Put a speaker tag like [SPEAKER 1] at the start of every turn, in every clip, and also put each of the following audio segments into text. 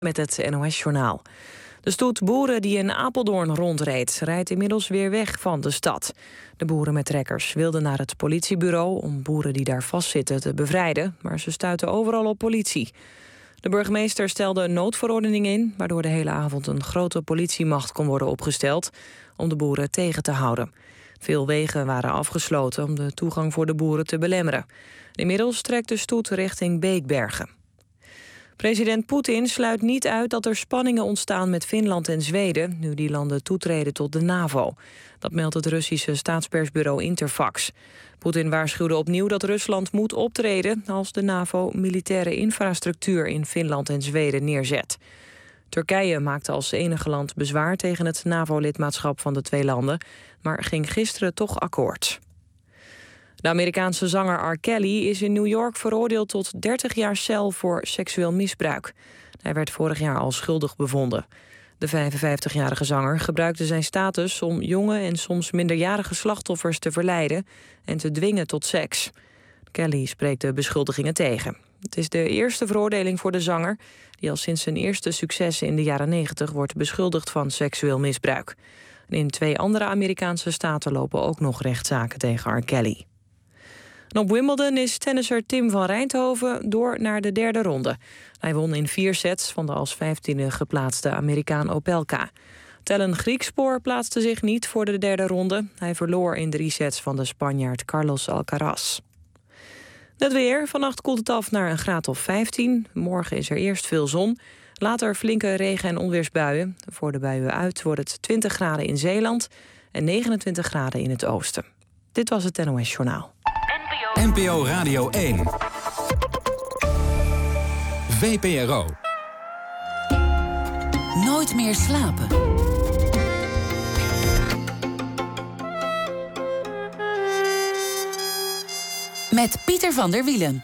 [SPEAKER 1] Met het NOS-journaal. De stoet boeren die in Apeldoorn rondreed, rijdt inmiddels weer weg van de stad. De boeren met trekkers wilden naar het politiebureau om boeren die daar vastzitten te bevrijden, maar ze stuiten overal op politie. De burgemeester stelde een noodverordening in, waardoor de hele avond een grote politiemacht kon worden opgesteld om de boeren tegen te houden. Veel wegen waren afgesloten om de toegang voor de boeren te belemmeren. Inmiddels trekt de stoet richting Beekbergen. President Poetin sluit niet uit dat er spanningen ontstaan met Finland en Zweden, nu die landen toetreden tot de NAVO. Dat meldt het Russische staatspersbureau Interfax. Poetin waarschuwde opnieuw dat Rusland moet optreden als de NAVO militaire infrastructuur in Finland en Zweden neerzet. Turkije maakte als enige land bezwaar tegen het NAVO-lidmaatschap van de twee landen, maar ging gisteren toch akkoord. De Amerikaanse zanger R. Kelly is in New York veroordeeld tot 30 jaar cel voor seksueel misbruik. Hij werd vorig jaar al schuldig bevonden. De 55-jarige zanger gebruikte zijn status om jonge en soms minderjarige slachtoffers te verleiden en te dwingen tot seks. Kelly spreekt de beschuldigingen tegen. Het is de eerste veroordeling voor de zanger, die al sinds zijn eerste successen in de jaren 90 wordt beschuldigd van seksueel misbruik. En in 2 andere Amerikaanse staten lopen ook nog rechtszaken tegen R. Kelly. En op Wimbledon is tennisser Tim van Rijnthoven door naar de derde ronde. Hij won in 4 sets van de als 15e geplaatste Amerikaan Opelka. Tellen Griekspoor plaatste zich niet voor de derde ronde. Hij verloor in 3 sets van de Spanjaard Carlos Alcaraz. Het weer. Vannacht koelt het af naar een graad of 15. Morgen is er eerst veel zon. Later flinke regen- en onweersbuien. Voor de buien uit wordt het 20 graden in Zeeland en 29 graden in het oosten. Dit was het NOS Journaal.
[SPEAKER 2] NPO Radio 1. VPRO.
[SPEAKER 3] Nooit meer slapen. Met Pieter van der Wielen.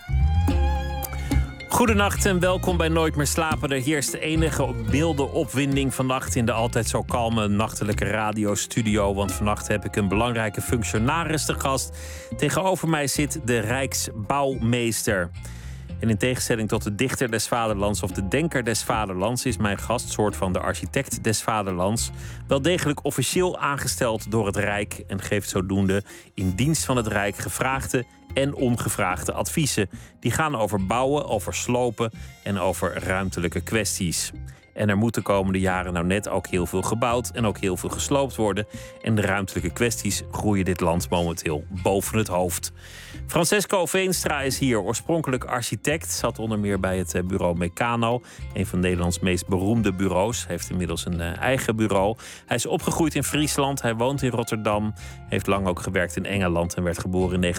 [SPEAKER 4] Goedenacht en welkom bij Nooit meer slapen. Er heerst de enige milde opwinding vannacht in de altijd zo kalme nachtelijke radiostudio. Want vannacht heb ik een belangrijke functionaris te gast. Tegenover mij zit de Rijksbouwmeester. En in tegenstelling tot de dichter des vaderlands of de denker des vaderlands is mijn gast, soort van de architect des vaderlands, wel degelijk officieel aangesteld door het Rijk en geeft zodoende in dienst van het Rijk gevraagde en ongevraagde adviezen. Die gaan over bouwen, over slopen en over ruimtelijke kwesties. En er moet de komende jaren nou net ook heel veel gebouwd en ook heel veel gesloopt worden. En de ruimtelijke kwesties groeien dit land momenteel boven het hoofd. Francesco Veenstra is hier, oorspronkelijk architect. Zat onder meer bij het bureau Meccano, een van Nederlands meest beroemde bureaus. Heeft inmiddels een eigen bureau. Hij is opgegroeid in Friesland, hij woont in Rotterdam. Heeft lang ook gewerkt in Engeland en werd geboren in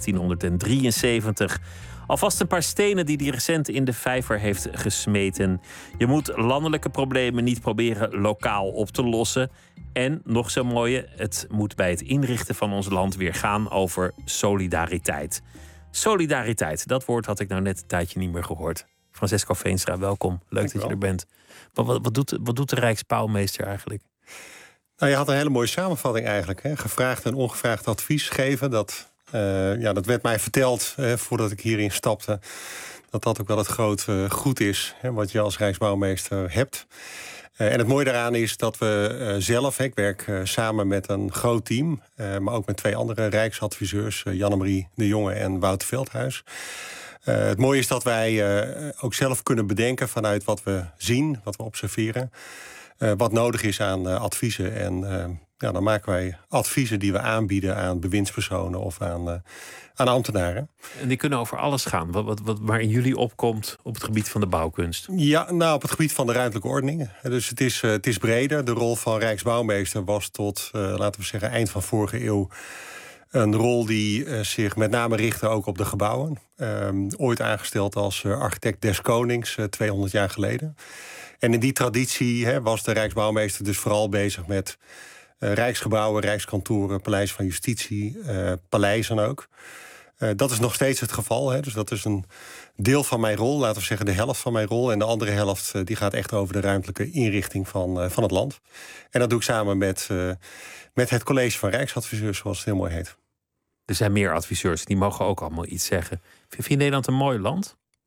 [SPEAKER 4] 1973. Alvast een paar stenen die hij recent in de vijver heeft gesmeten. Je moet landelijke problemen niet proberen lokaal op te lossen. En, nog zo mooie, het moet bij het inrichten van ons land weer gaan over solidariteit. Solidariteit, dat woord had ik nou net een tijdje niet meer gehoord. Francesco Veenstra, welkom. Leuk dat je er bent. Wat doet de Rijksbouwmeester eigenlijk?
[SPEAKER 5] Nou, je had een hele mooie samenvatting eigenlijk. Hè? Gevraagd en ongevraagd advies geven, dat werd mij verteld voordat ik hierin stapte. Dat ook wel het grote goed is wat je als Rijksbouwmeester hebt. En het mooie daaraan is dat we zelf, ik werk samen met een groot team, maar ook met 2 andere Rijksadviseurs, Janne-Marie de Jonge en Wouter Veldhuis. Het mooie is dat wij ook zelf kunnen bedenken vanuit wat we zien, wat we observeren, wat nodig is aan adviezen. En dan maken wij adviezen die we aanbieden aan bewindspersonen of aan ambtenaren.
[SPEAKER 4] En die kunnen over alles gaan, wat waar in jullie opkomt op het gebied van de bouwkunst.
[SPEAKER 5] Ja, nou, op het gebied van de ruimtelijke ordening. Dus het is breder. De rol van Rijksbouwmeester was tot, laten we zeggen, eind van vorige eeuw een rol die zich met name richtte ook op de gebouwen. Ooit aangesteld als architect des konings, 200 jaar geleden. En in die traditie was de Rijksbouwmeester dus vooral bezig met rijksgebouwen, rijkskantoren, paleis van justitie, paleizen ook. Dat is nog steeds het geval. Dus dat is een deel van mijn rol, laten we zeggen de helft van mijn rol. En de andere helft die gaat echt over de ruimtelijke inrichting van het land. En dat doe ik samen met het college van Rijksadviseurs, zoals het heel mooi heet.
[SPEAKER 4] Er zijn meer adviseurs, die mogen ook allemaal iets zeggen. Vind je Nederland een mooi land?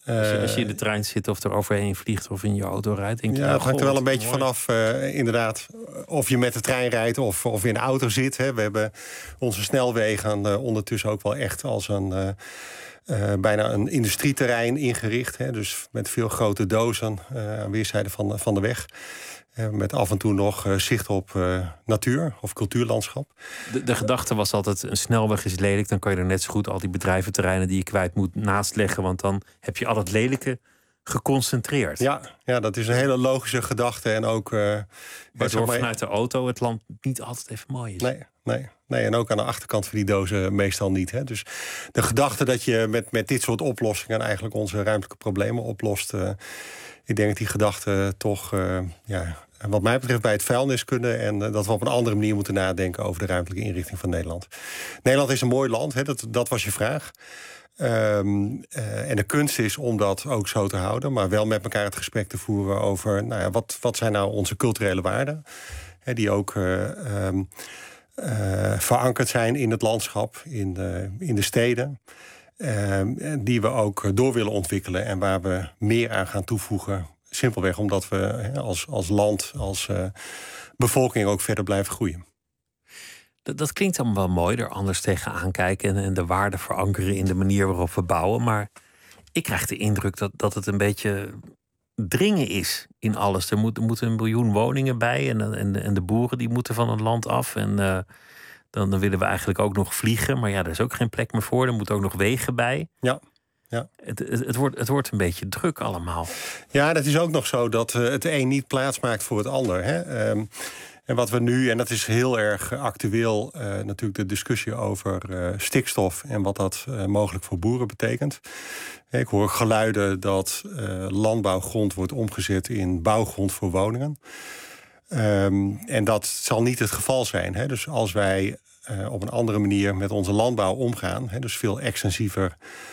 [SPEAKER 4] Als je in de trein zit of er overheen vliegt of in je auto rijdt, denk je...
[SPEAKER 5] Ja, het hangt er wel een beetje vanaf, inderdaad, of je met de trein rijdt of in de auto zit. Hè. We hebben onze snelwegen ondertussen ook wel echt als bijna een industrieterrein ingericht. Hè. Dus met veel grote dozen aan weerszijden van de weg. Met af en toe nog zicht op natuur of cultuurlandschap.
[SPEAKER 4] De gedachte was altijd, een snelweg is lelijk. Dan kan je er net zo goed al die bedrijventerreinen die je kwijt moet naast leggen. Want dan heb je al het lelijke geconcentreerd.
[SPEAKER 5] Ja, dat is een hele logische gedachte. En ook
[SPEAKER 4] waardoor vanuit de auto het land niet altijd even mooi is.
[SPEAKER 5] Nee, en ook aan de achterkant van die dozen meestal niet. Hè. Dus de gedachte dat je met dit soort oplossingen eigenlijk onze ruimtelijke problemen oplost. Ik denk dat die gedachte toch, wat mij betreft, bij het vuilniskunde en dat we op een andere manier moeten nadenken over de ruimtelijke inrichting van Nederland. Nederland is een mooi land, hè, dat was je vraag. En de kunst is om dat ook zo te houden, maar wel met elkaar het gesprek te voeren over wat zijn nou onze culturele waarden, hè, die ook verankerd zijn in het landschap, in de steden. Die we ook door willen ontwikkelen en waar we meer aan gaan toevoegen. Simpelweg omdat we als land, als bevolking ook verder blijven groeien.
[SPEAKER 4] Dat klinkt dan wel mooi, er anders tegenaan kijken en de waarde verankeren in de manier waarop we bouwen. Maar ik krijg de indruk dat het een beetje dringen is in alles. Er moeten 1 miljoen woningen bij en de boeren die moeten van het land af. En dan willen we eigenlijk ook nog vliegen. Maar ja, er is ook geen plek meer voor. Er moeten ook nog wegen bij.
[SPEAKER 5] Ja.
[SPEAKER 4] Het wordt een beetje druk allemaal.
[SPEAKER 5] Ja, dat is ook nog zo dat het een niet plaatsmaakt voor het ander. Hè? En wat we nu, en dat is heel erg actueel, natuurlijk de discussie over stikstof en wat dat mogelijk voor boeren betekent. Ik hoor geluiden dat landbouwgrond wordt omgezet in bouwgrond voor woningen. En dat zal niet het geval zijn. Hè? Dus als wij op een andere manier met onze landbouw omgaan, hè, dus veel extensiever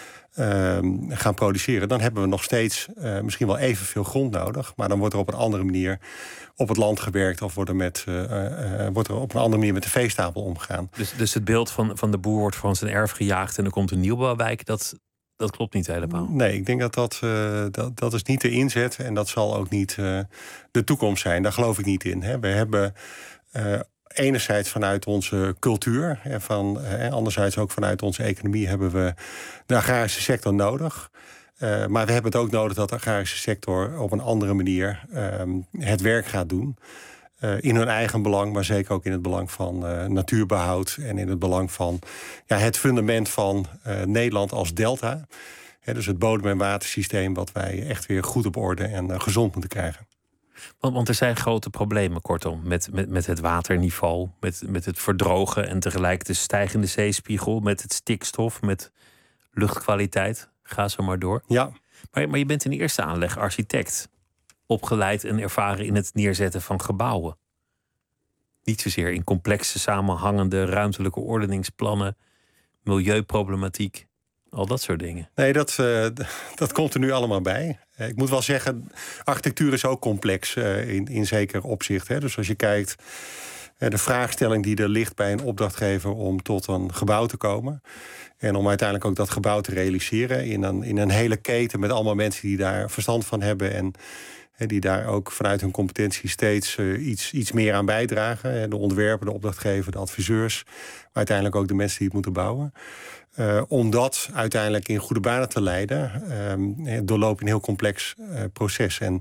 [SPEAKER 5] gaan produceren, dan hebben we nog steeds misschien wel evenveel grond nodig. Maar dan wordt er op een andere manier op het land gewerkt of wordt er op een andere manier met de veestapel omgegaan.
[SPEAKER 4] Dus het beeld van de boer wordt van zijn erf gejaagd en er komt een nieuwbouwwijk, dat klopt niet helemaal.
[SPEAKER 5] Nee, ik denk dat is niet de inzet en dat zal ook niet de toekomst zijn. Daar geloof ik niet in. Hè. We hebben enerzijds vanuit onze cultuur en anderzijds ook vanuit onze economie hebben we de agrarische sector nodig. Maar we hebben het ook nodig dat de agrarische sector op een andere manier het werk gaat doen. In hun eigen belang, maar zeker ook in het belang van natuurbehoud en in het belang van het fundament van Nederland als delta. Dus het bodem- en watersysteem wat wij echt weer goed op orde en gezond moeten krijgen.
[SPEAKER 4] Want er zijn grote problemen, kortom, met het waterniveau, met het verdrogen en tegelijk de stijgende zeespiegel, met het stikstof, met luchtkwaliteit. Ga zo maar door.
[SPEAKER 5] Ja.
[SPEAKER 4] Maar je bent in eerste aanleg architect. Opgeleid en ervaren in het neerzetten van gebouwen. Niet zozeer in complexe samenhangende ruimtelijke ordeningsplannen, milieuproblematiek, al dat soort dingen.
[SPEAKER 5] Nee, dat komt er nu allemaal bij. Ik moet wel zeggen, architectuur is ook complex in zeker opzicht. Hè. Dus als je kijkt, de vraagstelling die er ligt bij een opdrachtgever om tot een gebouw te komen en om uiteindelijk ook dat gebouw te realiseren in een hele keten met allemaal mensen die daar verstand van hebben en die daar ook vanuit hun competentie steeds iets meer aan bijdragen. De ontwerper, de opdrachtgever, de adviseurs, maar uiteindelijk ook de mensen die het moeten bouwen. Om dat uiteindelijk in goede banen te leiden, doorloop je een heel complex proces. En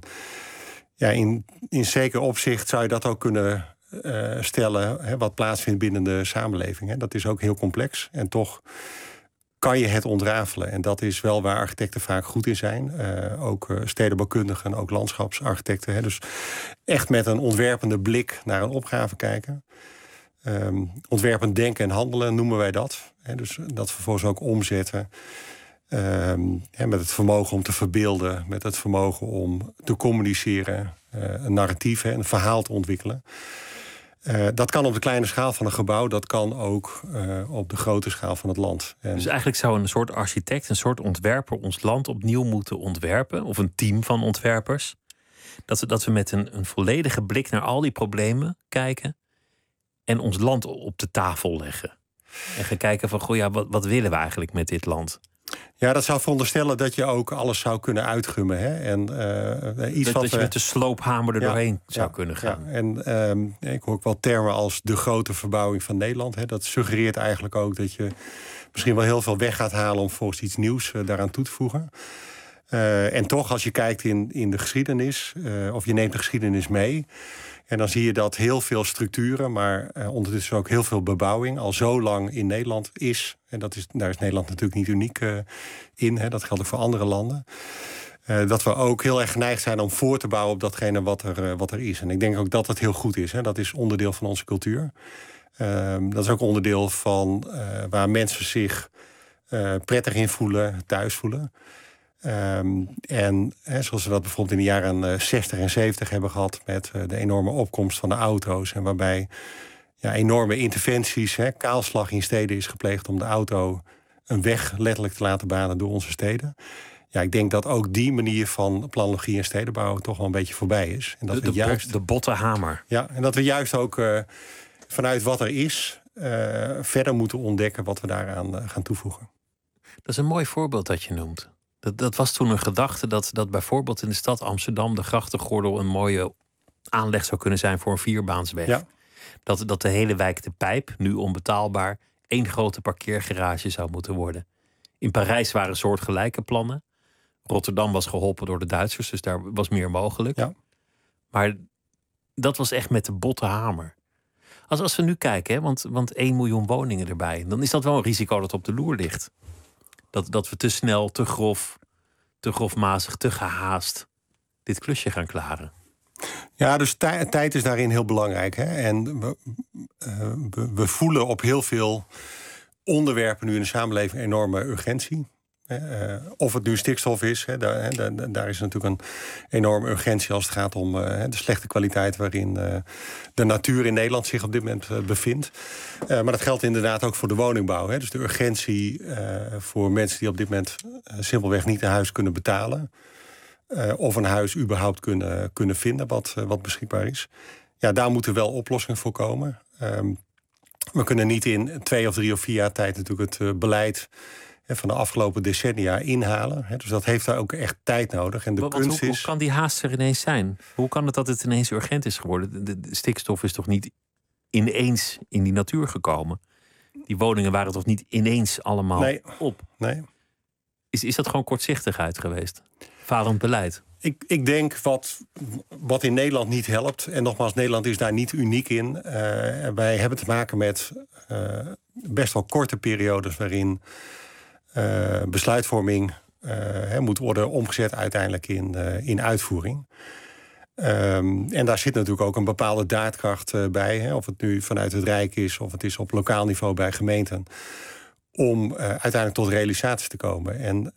[SPEAKER 5] in zeker opzicht zou je dat ook kunnen stellen, wat plaatsvindt binnen de samenleving. Dat is ook heel complex en toch kan je het ontrafelen. En dat is wel waar architecten vaak goed in zijn. Ook stedenbouwkundigen, ook landschapsarchitecten. Dus echt met een ontwerpende blik naar een opgave kijken. Ontwerpend denken en handelen noemen wij dat. Dus dat vervolgens ook omzetten. Met het vermogen om te verbeelden. Met het vermogen om te communiceren. Een narratief, een verhaal te ontwikkelen. Dat kan op de kleine schaal van een gebouw. Dat kan ook op de grote schaal van het land.
[SPEAKER 4] Dus eigenlijk zou een soort architect, een soort ontwerper ons land opnieuw moeten ontwerpen. Of een team van ontwerpers. Dat we met een volledige blik naar al die problemen kijken. En ons land op de tafel leggen. En gaan kijken van, wat willen we eigenlijk met dit land?
[SPEAKER 5] Ja, dat zou veronderstellen dat je ook alles zou kunnen uitgummen. Hè? En,
[SPEAKER 4] dat je met de sloophamer er doorheen zou kunnen gaan.
[SPEAKER 5] Ja. En ik hoor ook wel termen als de grote verbouwing van Nederland. Hè? Dat suggereert eigenlijk ook dat je misschien wel heel veel weg gaat halen om volgens iets nieuws daaraan toe te voegen. En toch, als je kijkt in de geschiedenis, of je neemt de geschiedenis mee, en dan zie je dat heel veel structuren, maar ondertussen ook heel veel bebouwing al zo lang in Nederland is. En daar is Nederland natuurlijk niet uniek in. Hè, dat geldt ook voor andere landen. Dat we ook heel erg geneigd zijn om voor te bouwen op datgene wat er is. En ik denk ook dat het heel goed is. Hè. Dat is onderdeel van onze cultuur. Dat is ook onderdeel van waar mensen zich prettig in voelen, thuis voelen. Zoals we dat bijvoorbeeld in de jaren 60 en 70 hebben gehad met de enorme opkomst van de auto's. En waarbij enorme interventies, kaalslag in steden is gepleegd om de auto een weg letterlijk te laten banen door onze steden. Ja, ik denk dat ook die manier van planologie en stedenbouw toch wel een beetje voorbij is. En dat
[SPEAKER 4] de botte hamer.
[SPEAKER 5] Ja, en dat we juist ook vanuit wat er is verder moeten ontdekken wat we daaraan gaan toevoegen.
[SPEAKER 4] Dat is een mooi voorbeeld dat je noemt. Dat was toen een gedachte dat bijvoorbeeld in de stad Amsterdam de grachtengordel een mooie aanleg zou kunnen zijn voor een vierbaansweg. Ja. Dat de hele wijk de Pijp, nu onbetaalbaar, 1 grote parkeergarage zou moeten worden. In Parijs waren soortgelijke plannen. Rotterdam was geholpen door de Duitsers, dus daar was meer mogelijk. Ja. Maar dat was echt met de botte hamer. Als we nu kijken, want 1 miljoen woningen erbij, dan is dat wel een risico dat op de loer ligt. Dat we te snel, te grof, te grofmazig, te gehaast dit klusje gaan klaren.
[SPEAKER 5] Ja, dus tijd is daarin heel belangrijk. Hè? En we voelen op heel veel onderwerpen nu in de samenleving enorme urgentie. Of het nu stikstof is, daar is natuurlijk een enorme urgentie als het gaat om de slechte kwaliteit waarin de natuur in Nederland zich op dit moment bevindt. Maar dat geldt inderdaad ook voor de woningbouw. Dus de urgentie voor mensen die op dit moment simpelweg niet een huis kunnen betalen. Of een huis überhaupt kunnen vinden wat beschikbaar is. Ja, daar moeten wel oplossingen voor komen. We kunnen niet in 2 of 3 of 4 jaar tijd natuurlijk het beleid van de afgelopen decennia inhalen. Dus dat heeft daar ook echt tijd nodig. En
[SPEAKER 4] hoe kan die haast er ineens zijn? Hoe kan het dat het ineens urgent is geworden? De stikstof is toch niet ineens in die natuur gekomen? Die woningen waren toch niet ineens allemaal op?
[SPEAKER 5] Nee.
[SPEAKER 4] Is dat gewoon kortzichtigheid geweest? Falend beleid?
[SPEAKER 5] Ik denk wat in Nederland niet helpt, en nogmaals, Nederland is daar niet uniek in. Wij hebben te maken met best wel korte periodes waarin besluitvorming moet worden omgezet uiteindelijk in uitvoering. En daar zit natuurlijk ook een bepaalde daadkracht bij. Of het nu vanuit het Rijk is, of het is op lokaal niveau bij gemeenten, om uiteindelijk tot realisatie te komen. En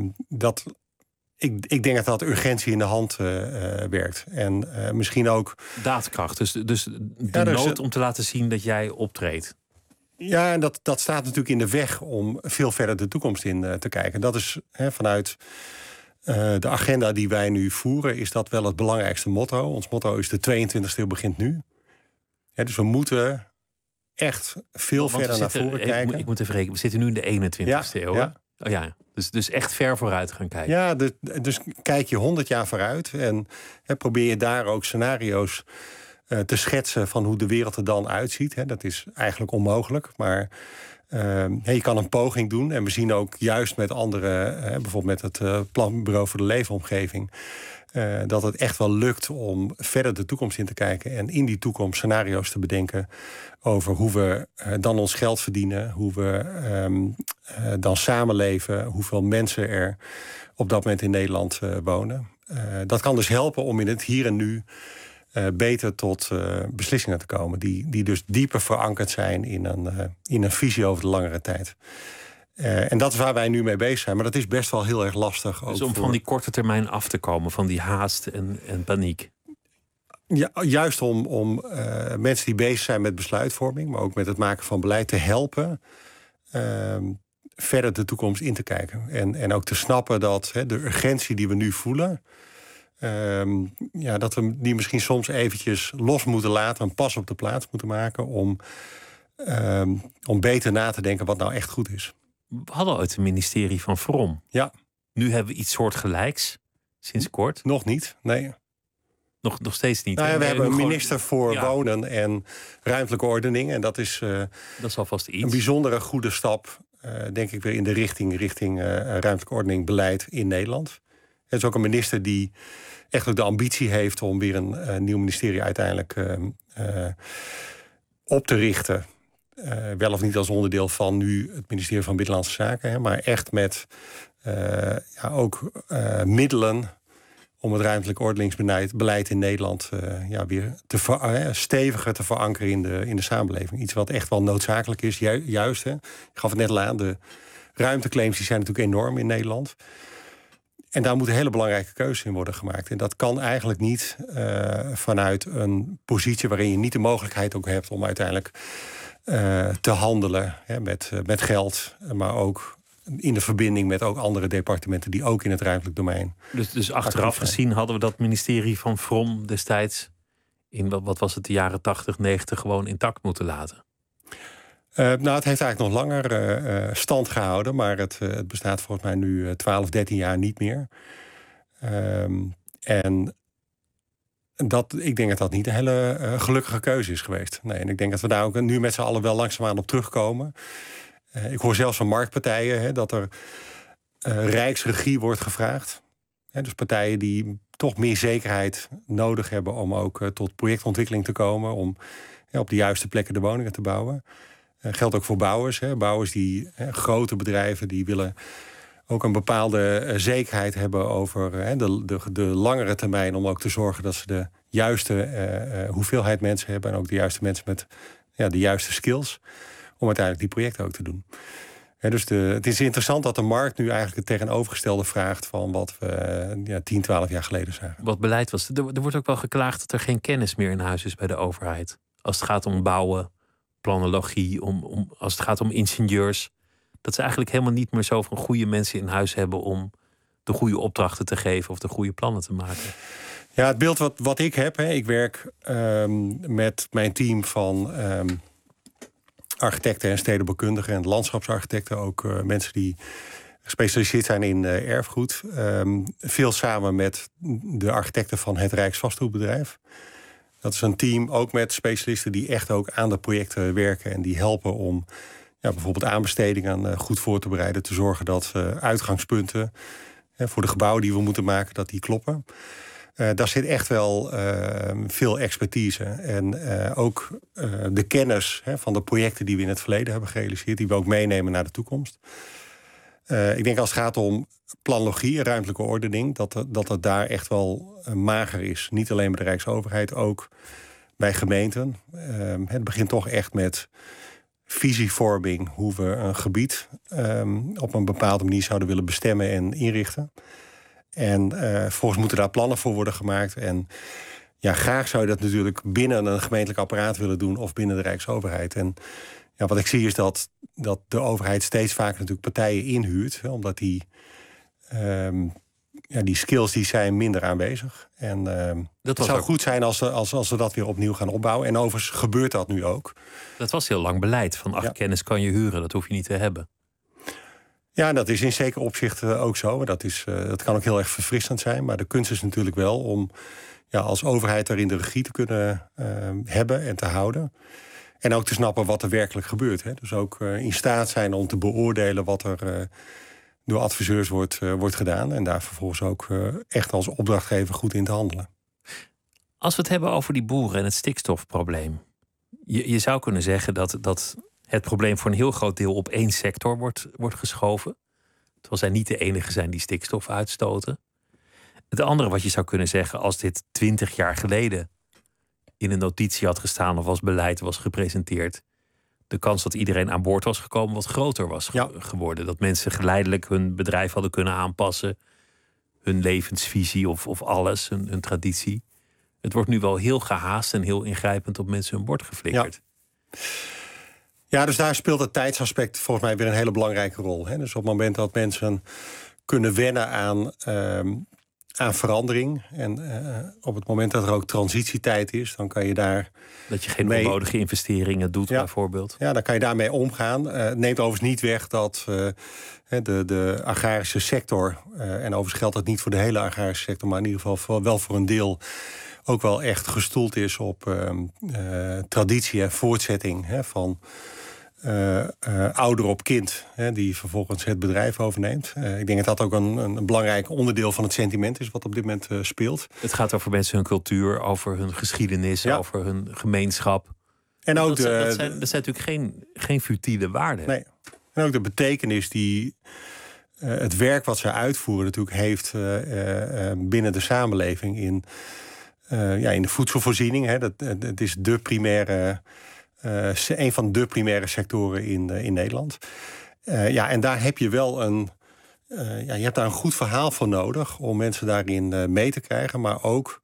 [SPEAKER 5] ik denk dat urgentie in de hand werkt. En misschien ook
[SPEAKER 4] daadkracht. Dus de nood om te laten zien dat jij optreedt.
[SPEAKER 5] Ja, en dat staat natuurlijk in de weg om veel verder de toekomst in te kijken. Dat is vanuit de agenda die wij nu voeren, is dat wel het belangrijkste motto. Ons motto is de 22e eeuw begint nu. Dus we moeten echt veel verder naar voren kijken.
[SPEAKER 4] Ik moet even rekenen, we zitten nu in de 21e eeuw. Ja. Oh ja, dus echt ver vooruit gaan kijken.
[SPEAKER 5] Ja, dus kijk je 100 jaar vooruit en probeer je daar ook scenario's te schetsen van hoe de wereld er dan uitziet. Dat is eigenlijk onmogelijk, maar je kan een poging doen. En we zien ook juist met andere, bijvoorbeeld met het Planbureau voor de Leefomgeving, dat het echt wel lukt om verder de toekomst in te kijken en in die toekomst scenario's te bedenken over hoe we dan ons geld verdienen, hoe we dan samenleven, hoeveel mensen er op dat moment in Nederland wonen. Dat kan dus helpen om in het hier en nu beter tot beslissingen te komen die dus dieper verankerd zijn in een visie over de langere tijd. En dat is waar wij nu mee bezig zijn. Maar dat is best wel heel erg lastig.
[SPEAKER 4] Dus om van die korte termijn af te komen, van die haast en paniek.
[SPEAKER 5] Ja, juist om mensen die bezig zijn met besluitvorming, maar ook met het maken van beleid, te helpen verder de toekomst in te kijken. En ook te snappen dat de urgentie die we nu voelen, dat we die misschien soms eventjes los moeten laten, een pas op de plaats moeten maken om beter na te denken wat nou echt goed is.
[SPEAKER 4] We hadden ooit een ministerie van Vrom.
[SPEAKER 5] Ja.
[SPEAKER 4] Nu hebben we iets soortgelijks, sinds kort.
[SPEAKER 5] Nog niet, nee.
[SPEAKER 4] Nog steeds niet.
[SPEAKER 5] Nou ja, we hebben een
[SPEAKER 4] gewoon
[SPEAKER 5] minister voor Wonen en Ruimtelijke Ordening. En dat is
[SPEAKER 4] alvast iets.
[SPEAKER 5] een bijzondere goede stap, denk ik, weer in de richting ruimtelijke ordening beleid in Nederland. Het is ook een minister die echt ook de ambitie heeft om weer een nieuw ministerie uiteindelijk op te richten. Wel of niet als onderdeel van nu het ministerie van Binnenlandse Zaken. Hè, maar echt met ook middelen om het ruimtelijk ordeningsbeleid in Nederland weer steviger te verankeren in de samenleving. Iets wat echt wel noodzakelijk is. Juist, hè. Ik gaf het net al aan, de ruimteclaims die zijn natuurlijk enorm in Nederland. En daar moeten hele belangrijke keuzes in worden gemaakt. En dat kan eigenlijk niet vanuit een positie waarin je niet de mogelijkheid ook hebt om uiteindelijk te handelen met geld, maar ook in de verbinding met ook andere departementen die ook in het ruimtelijk domein. Dus
[SPEAKER 4] achteraf gezien hadden we dat ministerie van Vrom destijds in wat was het, de jaren 80, 90 gewoon intact moeten laten.
[SPEAKER 5] Het heeft eigenlijk nog langer stand gehouden, maar het bestaat volgens mij nu 12, 13 jaar niet meer. Ik denk dat dat niet een hele gelukkige keuze is geweest. Nee, en ik denk dat we daar ook nu met z'n allen wel langzaamaan op terugkomen. Ik hoor zelfs van marktpartijen dat er rijksregie wordt gevraagd. Dus partijen die toch meer zekerheid nodig hebben om ook tot projectontwikkeling te komen, om op de juiste plekken de woningen te bouwen. Geldt ook voor bouwers. Bouwers die grote bedrijven die willen ook een bepaalde zekerheid hebben over de langere termijn, om ook te zorgen dat ze de juiste hoeveelheid mensen hebben en ook de juiste mensen met de juiste skills om uiteindelijk die projecten ook te doen. Dus het is interessant dat de markt nu eigenlijk het tegenovergestelde vraagt van wat we 10, 12 jaar geleden zagen.
[SPEAKER 4] Wat beleid was. Er wordt ook wel geklaagd dat er geen kennis meer in huis is bij de overheid. Als het gaat om bouwen, planologie, als het gaat om ingenieurs. Dat ze eigenlijk helemaal niet meer zoveel goede mensen in huis hebben om de goede opdrachten te geven of de goede plannen te maken.
[SPEAKER 5] Ja, het beeld wat ik heb, ik werk met mijn team van architecten en stedenbouwkundigen en landschapsarchitecten. Ook mensen die gespecialiseerd zijn in erfgoed. Veel samen met de architecten van het Rijksvastgoedbedrijf. Dat is een team ook met specialisten die echt ook aan de projecten werken en die helpen om bijvoorbeeld aanbestedingen goed voor te bereiden, te zorgen dat uitgangspunten voor de gebouwen die we moeten maken, dat die kloppen. Daar zit echt wel veel expertise. En ook de kennis van de projecten die we in het verleden hebben gerealiseerd, die we ook meenemen naar de toekomst. Ik denk als het gaat om planologie en ruimtelijke ordening, dat het daar echt wel mager is. Niet alleen bij de Rijksoverheid, ook bij gemeenten. Het begint toch echt met visievorming, hoe we een gebied op een bepaalde manier zouden willen bestemmen en inrichten. En vervolgens moeten daar plannen voor worden gemaakt. En graag zou je dat natuurlijk binnen een gemeentelijk apparaat willen doen of binnen de Rijksoverheid. En wat ik zie is dat de overheid steeds vaker natuurlijk partijen inhuurt, omdat die skills die zijn minder aanwezig. En het zou goed zijn als we dat weer opnieuw gaan opbouwen. En overigens gebeurt dat nu ook.
[SPEAKER 4] Dat was heel lang beleid. Van kennis kan je huren, dat hoef je niet te hebben.
[SPEAKER 5] Ja, dat is in zeker opzicht ook zo. Dat kan ook heel erg verfrissend zijn. Maar de kunst is natuurlijk wel om als overheid daarin de regie te kunnen hebben en te houden. En ook te snappen wat er werkelijk gebeurt. Dus ook in staat zijn om te beoordelen wat er door adviseurs wordt gedaan. En daar vervolgens ook echt als opdrachtgever goed in te handelen.
[SPEAKER 4] Als we het hebben over die boeren en het stikstofprobleem. Je zou kunnen zeggen dat het probleem voor een heel groot deel op één sector wordt geschoven. Terwijl zij niet de enige zijn die stikstof uitstoten. Het andere wat je zou kunnen zeggen, als dit 20 jaar geleden in een notitie had gestaan of als beleid was gepresenteerd, de kans dat iedereen aan boord was gekomen wat groter was geworden. Dat mensen geleidelijk hun bedrijf hadden kunnen aanpassen, hun levensvisie of alles, hun traditie. Het wordt nu wel heel gehaast en heel ingrijpend op mensen hun bord geflikkerd.
[SPEAKER 5] Ja, dus daar speelt het tijdsaspect volgens mij weer een hele belangrijke rol. Dus op het moment dat mensen kunnen wennen aan aan verandering. En op het moment dat er ook transitietijd is, dan kan je daar...
[SPEAKER 4] Dat je geen onnodige investeringen doet, bijvoorbeeld.
[SPEAKER 5] Ja, dan kan je daarmee omgaan. Neemt overigens niet weg dat de agrarische sector... en overigens geldt dat niet voor de hele agrarische sector... maar in ieder geval wel voor een deel... ook wel echt gestoeld is op traditie en voortzetting van... ouder op kind, die vervolgens het bedrijf overneemt. Ik denk dat dat ook een belangrijk onderdeel van het sentiment is... wat op dit moment speelt.
[SPEAKER 4] Het gaat over mensen hun cultuur, over hun geschiedenis... over hun gemeenschap.
[SPEAKER 5] En ook
[SPEAKER 4] dat zijn natuurlijk geen futiele waarden.
[SPEAKER 5] Nee. En ook de betekenis die het werk wat ze uitvoeren... natuurlijk heeft binnen de samenleving... in de voedselvoorziening. Het is de primaire... een van de primaire sectoren in Nederland. En daar heb je wel je hebt daar een goed verhaal voor nodig... om mensen daarin mee te krijgen. Maar ook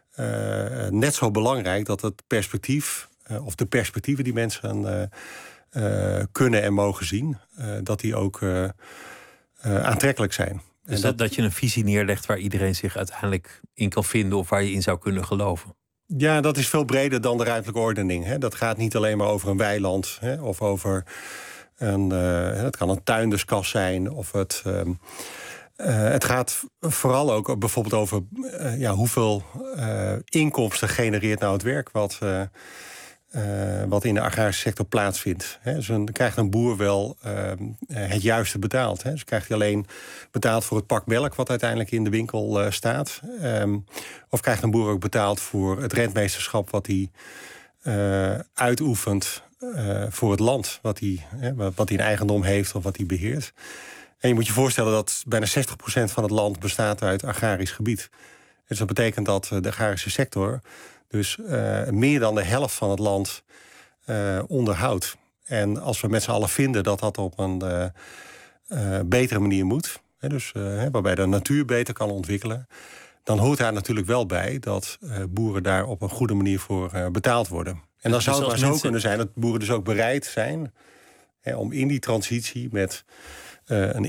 [SPEAKER 5] net zo belangrijk dat het perspectief... of de perspectieven die mensen kunnen en mogen zien... dat die ook aantrekkelijk zijn.
[SPEAKER 4] Dus dat je een visie neerlegt waar iedereen zich uiteindelijk in kan vinden... of waar je in zou kunnen geloven?
[SPEAKER 5] Ja, dat is veel breder dan de ruimtelijke ordening. Dat gaat niet alleen maar over een weiland of over het kan een tuinderskas zijn. Of het gaat vooral ook bijvoorbeeld over hoeveel inkomsten genereert nou het werk wat in de agrarische sector plaatsvindt. Dus dan krijgt een boer wel het juiste betaald. Dus krijgt hij alleen betaald voor het pak melk... wat uiteindelijk in de winkel staat. Of krijgt een boer ook betaald voor het rentmeesterschap... wat hij uitoefent voor het land... wat hij in eigendom heeft of wat hij beheert. En je moet je voorstellen dat bijna 60% van het land... bestaat uit agrarisch gebied. Dus dat betekent dat de agrarische sector... dus meer dan de helft van het land onderhoudt. En als we met z'n allen vinden dat dat op een betere manier moet... waarbij de natuur beter kan ontwikkelen... dan hoort daar natuurlijk wel bij dat boeren daar op een goede manier voor betaald worden. En dan zou het maar zo kunnen zijn dat boeren dus ook bereid zijn... om in die transitie met een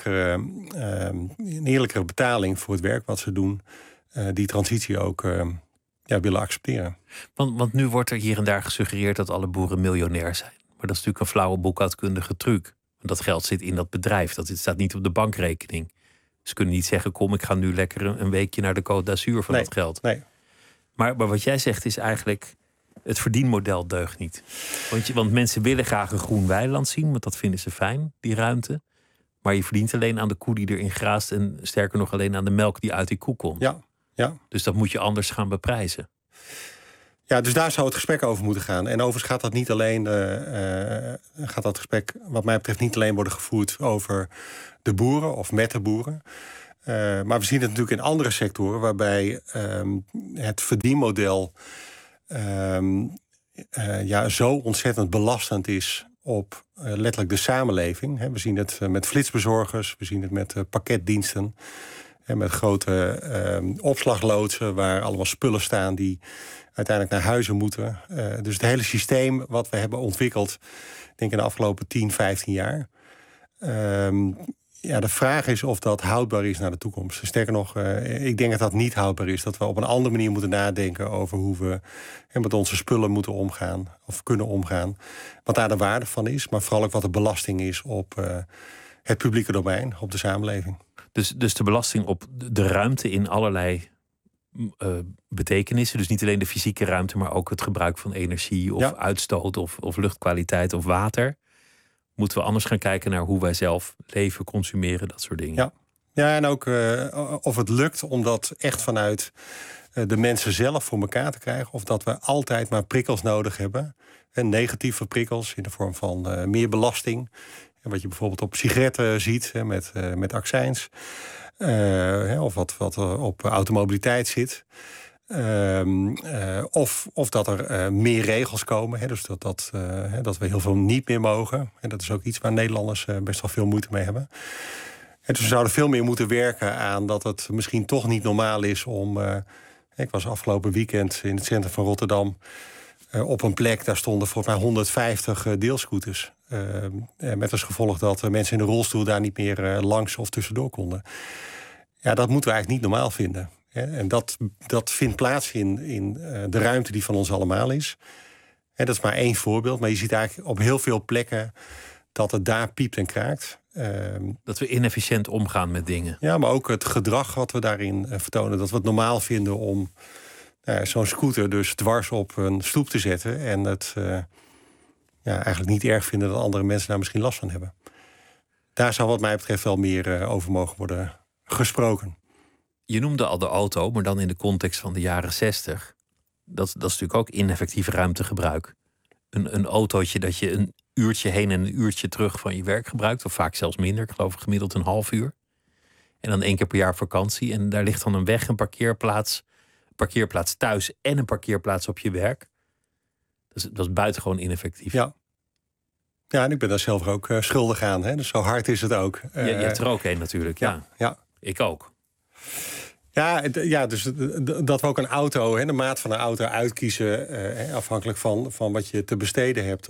[SPEAKER 5] eerlijkere betaling voor het werk wat ze doen... die transitie ook... willen accepteren.
[SPEAKER 4] Want nu wordt er hier en daar gesuggereerd dat alle boeren miljonair zijn. Maar dat is natuurlijk een flauwe boekhoudkundige truc. Want dat geld zit in dat bedrijf. Dat staat niet op de bankrekening. Ze kunnen niet zeggen, kom, ik ga nu lekker een weekje naar de Côte d'Azur van dat geld.
[SPEAKER 5] Nee.
[SPEAKER 4] Maar wat jij zegt is eigenlijk, het verdienmodel deugt niet. Want mensen willen graag een groen weiland zien, want dat vinden ze fijn, die ruimte. Maar je verdient alleen aan de koe die erin graast... en sterker nog alleen aan de melk die uit die koe komt.
[SPEAKER 5] Ja.
[SPEAKER 4] Dus dat moet je anders gaan beprijzen.
[SPEAKER 5] Ja, dus daar zou het gesprek over moeten gaan. En overigens gaat dat niet alleen... gaat dat gesprek wat mij betreft niet alleen worden gevoerd... over de boeren of met de boeren. Maar we zien het natuurlijk in andere sectoren... waarbij het verdienmodel zo ontzettend belastend is... op letterlijk de samenleving. We zien het met flitsbezorgers, we zien het met pakketdiensten... En met grote opslagloodsen waar allemaal spullen staan... die uiteindelijk naar huizen moeten. Dus het hele systeem wat we hebben ontwikkeld... ik denk in de afgelopen 10, 15 jaar... de vraag is of dat houdbaar is naar de toekomst. Sterker nog, ik denk dat dat niet houdbaar is. Dat we op een andere manier moeten nadenken... over hoe we met onze spullen moeten omgaan... of kunnen omgaan. Wat daar de waarde van is. Maar vooral ook wat de belasting is op het publieke domein. Op de samenleving.
[SPEAKER 4] Dus de belasting op de ruimte in allerlei betekenissen. Dus niet alleen de fysieke ruimte, maar ook het gebruik van energie... of uitstoot of luchtkwaliteit of water. Moeten we anders gaan kijken naar hoe wij zelf leven, consumeren, dat soort dingen.
[SPEAKER 5] Ja, en ook of het lukt om dat echt vanuit de mensen zelf voor elkaar te krijgen... of dat we altijd maar prikkels nodig hebben. En negatieve prikkels in de vorm van meer belasting... En wat je bijvoorbeeld op sigaretten ziet met accijns. Of wat op automobiliteit zit. Of dat er meer regels komen. Dus dat we heel veel niet meer mogen. En dat is ook iets waar Nederlanders best wel veel moeite mee hebben. En dus we zouden veel meer moeten werken aan dat het misschien toch niet normaal is om... ik was afgelopen weekend in het centrum van Rotterdam... op een plek, daar stonden volgens mij 150 deelscooters. Met als gevolg dat mensen in de rolstoel daar niet meer langs of tussendoor konden. Ja, dat moeten we eigenlijk niet normaal vinden. En dat vindt plaats in de ruimte die van ons allemaal is. En dat is maar één voorbeeld. Maar je ziet eigenlijk op heel veel plekken dat het daar piept en kraakt.
[SPEAKER 4] Dat we inefficiënt omgaan met dingen.
[SPEAKER 5] Ja, maar ook het gedrag wat we daarin vertonen. Dat we het normaal vinden om zo'n scooter dus dwars op een stoep te zetten. En het eigenlijk niet erg vinden dat andere mensen daar misschien last van hebben. Daar zou wat mij betreft wel meer over mogen worden gesproken.
[SPEAKER 4] Je noemde al de auto, maar dan in de context van de jaren 60. Dat is natuurlijk ook ineffectief ruimtegebruik. Een autootje dat je een uurtje heen en een uurtje terug van je werk gebruikt. Of vaak zelfs minder, ik geloof gemiddeld een half uur. En dan 1 keer per jaar vakantie. En daar ligt dan een weg, een parkeerplaats thuis en een parkeerplaats op je werk. Dat is buitengewoon ineffectief.
[SPEAKER 5] Ja, en ik ben daar zelf ook schuldig aan. Hè? Dus zo hard is het ook.
[SPEAKER 4] Je hebt er ook een natuurlijk, ja. Ik ook.
[SPEAKER 5] Ja, dus dat we ook een auto, de maat van een auto uitkiezen, afhankelijk van wat je te besteden hebt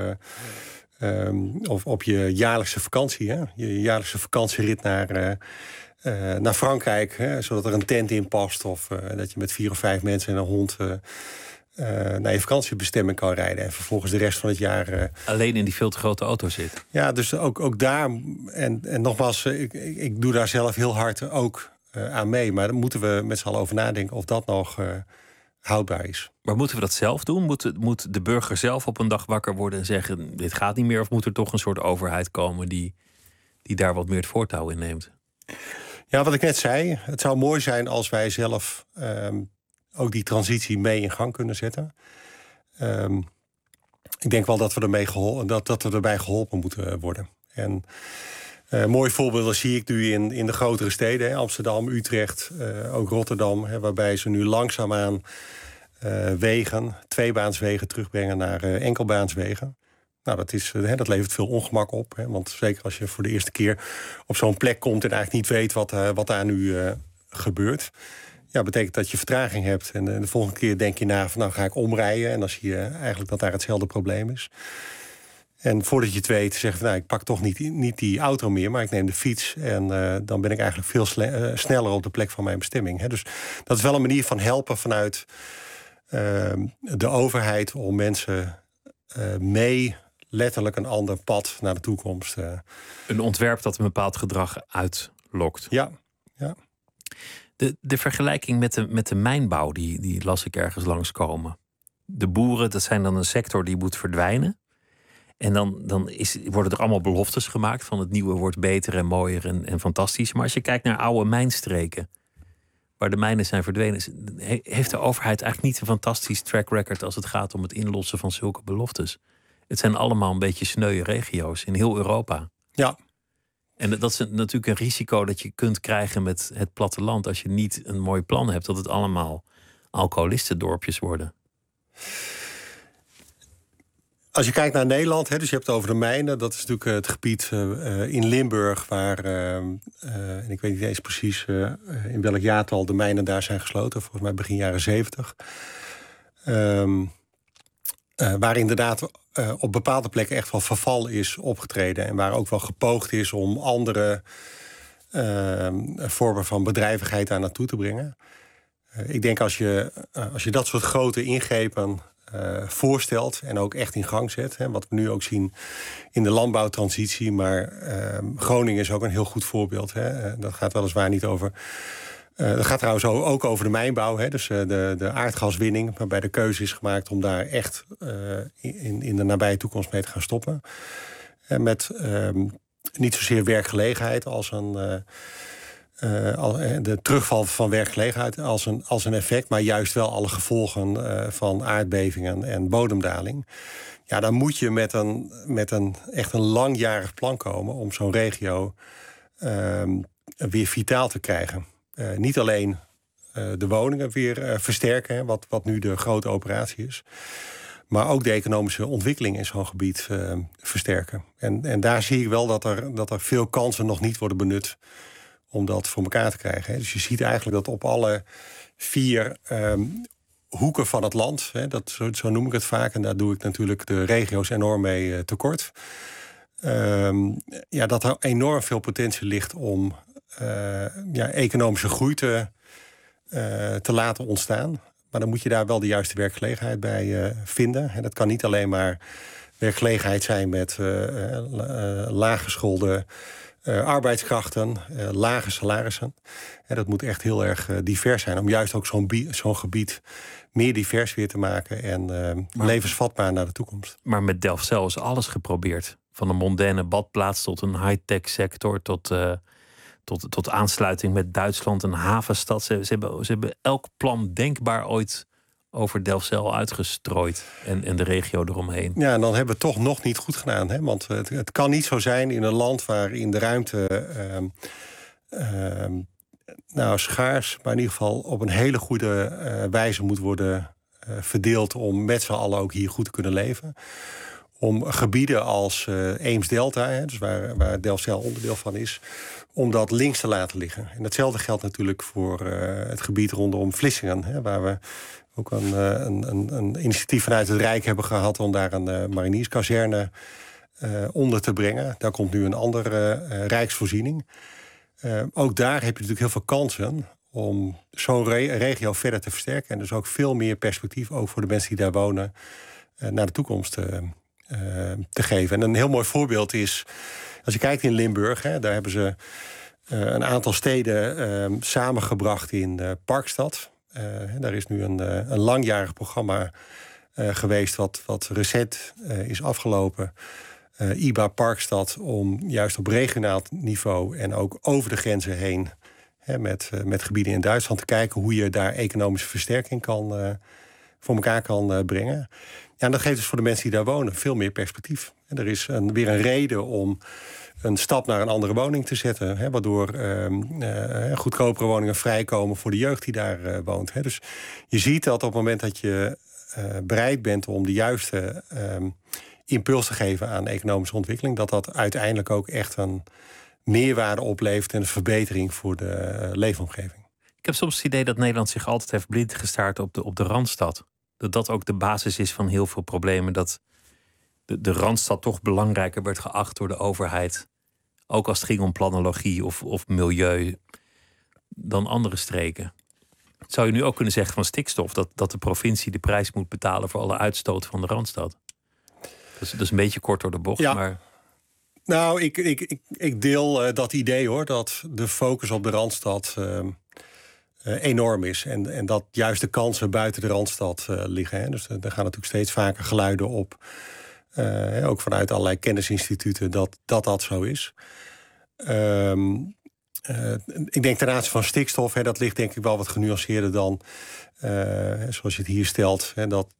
[SPEAKER 5] op je jaarlijkse vakantie. Hè? Je jaarlijkse vakantierit naar Frankrijk, zodat er een tent in past. Of dat je met 4 of 5 mensen en een hond naar je vakantiebestemming kan rijden. En vervolgens de rest van het jaar
[SPEAKER 4] alleen in die veel te grote auto zit.
[SPEAKER 5] Ja, dus ook daar. En nogmaals, ik doe daar zelf heel hard ook aan mee. Maar dan moeten we met z'n allen over nadenken of dat nog houdbaar is.
[SPEAKER 4] Maar moeten we dat zelf doen? Moet de burger zelf op een dag wakker worden en zeggen: dit gaat niet meer? Of moet er toch een soort overheid komen die daar wat meer het voortouw in neemt?
[SPEAKER 5] Ja, wat ik net zei. Het zou mooi zijn als wij zelf ook die transitie mee in gang kunnen zetten. Ik denk wel dat we erbij geholpen moeten worden. En mooie voorbeelden zie ik nu in de grotere steden. Amsterdam, Utrecht, ook Rotterdam. Waarbij ze nu langzaamaan wegen, tweebaanswegen terugbrengen naar enkelbaanswegen. Nou, dat levert veel ongemak op. Want zeker als je voor de eerste keer op zo'n plek komt en eigenlijk niet weet wat daar nu gebeurt. Ja, betekent dat je vertraging hebt. En de volgende keer denk je na van ga ik omrijden. En dan zie je eigenlijk dat daar hetzelfde probleem is. En voordat je het weet, zeg je ik pak toch niet die auto meer, maar ik neem de fiets. En dan ben ik eigenlijk veel sneller op de plek van mijn bestemming. Dus dat is wel een manier van helpen vanuit de overheid om mensen mee letterlijk een ander pad naar de toekomst.
[SPEAKER 4] Een ontwerp dat een bepaald gedrag uitlokt.
[SPEAKER 5] Ja.
[SPEAKER 4] De vergelijking met de mijnbouw, die las ik ergens langskomen. De boeren, dat zijn dan een sector die moet verdwijnen. En dan worden er allemaal beloftes gemaakt van het nieuwe wordt beter en mooier en fantastisch. Maar als je kijkt naar oude mijnstreken, waar de mijnen zijn verdwenen, heeft de overheid eigenlijk niet een fantastisch track record als het gaat om het inlossen van zulke beloftes. Het zijn allemaal een beetje sneuwe regio's in heel Europa.
[SPEAKER 5] Ja.
[SPEAKER 4] En dat is natuurlijk een risico dat je kunt krijgen met het platteland als je niet een mooi plan hebt, dat het allemaal alcoholistendorpjes worden.
[SPEAKER 5] Als je kijkt naar Nederland, dus je hebt het over de mijnen. Dat is natuurlijk het gebied in Limburg waar, en ik weet niet eens precies in welk jaartal de mijnen daar zijn gesloten. Volgens mij begin jaren 70. Waar inderdaad op bepaalde plekken echt wel verval is opgetreden. En waar ook wel gepoogd is om andere vormen van bedrijvigheid daar naartoe te brengen. Ik denk als je dat soort grote ingrepen voorstelt en ook echt in gang zet. Wat we nu ook zien in de landbouwtransitie. Maar Groningen is ook een heel goed voorbeeld. Dat gaat weliswaar niet over. Dat gaat trouwens ook over de mijnbouw. Dus de aardgaswinning. Waarbij de keuze is gemaakt om daar echt in de nabije toekomst mee te gaan stoppen. Met niet zozeer werkgelegenheid als de terugval van werkgelegenheid als een effect, maar juist wel alle gevolgen van aardbevingen en bodemdaling. Ja, dan moet je met een echt een langjarig plan komen om zo'n regio weer vitaal te krijgen. Niet alleen de woningen weer versterken, wat nu de grote operatie is, maar ook de economische ontwikkeling in zo'n gebied versterken. En daar zie ik wel dat er veel kansen nog niet worden benut om dat voor elkaar te krijgen. Dus je ziet eigenlijk dat op alle 4 hoeken van het land, zo noem ik het vaak, en daar doe ik natuurlijk de regio's enorm mee tekort. Dat er enorm veel potentie ligt om economische groei te laten ontstaan. Maar dan moet je daar wel de juiste werkgelegenheid bij vinden. En dat kan niet alleen maar werkgelegenheid zijn met laaggeschoolde arbeidskrachten, lage salarissen. En dat moet echt heel erg divers zijn om juist ook zo'n gebied meer divers weer te maken en levensvatbaar naar de toekomst.
[SPEAKER 4] Maar met Delfzijl is alles geprobeerd. Van een mondaine badplaats tot een high-tech sector, tot aansluiting met Duitsland, een havenstad. Ze hebben elk plan denkbaar ooit over Delfzijl uitgestrooid en de regio eromheen.
[SPEAKER 5] Ja, en dan hebben we het toch nog niet goed gedaan. Hè? Want het kan niet zo zijn in een land waarin de ruimte schaars, maar in ieder geval op een hele goede wijze moet worden verdeeld om met z'n allen ook hier goed te kunnen leven. Om gebieden als Eems-Delta, dus waar Delfzijl onderdeel van is, om dat links te laten liggen. En hetzelfde geldt natuurlijk voor het gebied rondom Vlissingen, hè, waar we ook een initiatief vanuit het Rijk hebben gehad om daar een marinierskazerne onder te brengen. Daar komt nu een andere rijksvoorziening. Ook daar heb je natuurlijk heel veel kansen om zo'n regio verder te versterken. En dus ook veel meer perspectief, ook voor de mensen die daar wonen, naar de toekomst te geven. En een heel mooi voorbeeld is, als je kijkt in Limburg, hè, daar hebben ze een aantal steden samengebracht in Parkstad. Daar is nu een langjarig programma geweest wat recent is afgelopen. IBA Parkstad, om juist op regionaal niveau en ook over de grenzen heen, met gebieden in Duitsland, te kijken hoe je daar economische versterking voor elkaar kan brengen. Ja, en dat geeft dus voor de mensen die daar wonen veel meer perspectief. En er is weer een reden om een stap naar een andere woning te zetten, waardoor goedkopere woningen vrijkomen voor de jeugd die daar woont. Dus je ziet dat op het moment dat je bereid bent om de juiste impuls te geven aan economische ontwikkeling, dat uiteindelijk ook echt een meerwaarde oplevert en een verbetering voor de leefomgeving.
[SPEAKER 4] Ik heb soms het idee dat Nederland zich altijd heeft blind gestaard op de Randstad. Dat ook de basis is van heel veel problemen. Dat de Randstad toch belangrijker werd geacht door de overheid, ook als het ging om planologie of milieu, dan andere streken. Zou je nu ook kunnen zeggen van stikstof, dat de provincie de prijs moet betalen voor alle uitstoot van de Randstad? Dat is een beetje kort door de bocht,
[SPEAKER 5] ja.
[SPEAKER 4] Maar
[SPEAKER 5] Nou, ik deel dat idee, hoor, dat de focus op de Randstad enorm is. En dat juist de kansen buiten de Randstad liggen. Hè. Dus er gaan natuurlijk steeds vaker geluiden op, ook vanuit allerlei kennisinstituten, dat zo is. Ik denk ten aanzien van stikstof, dat ligt denk ik wel wat genuanceerder dan zoals je het hier stelt.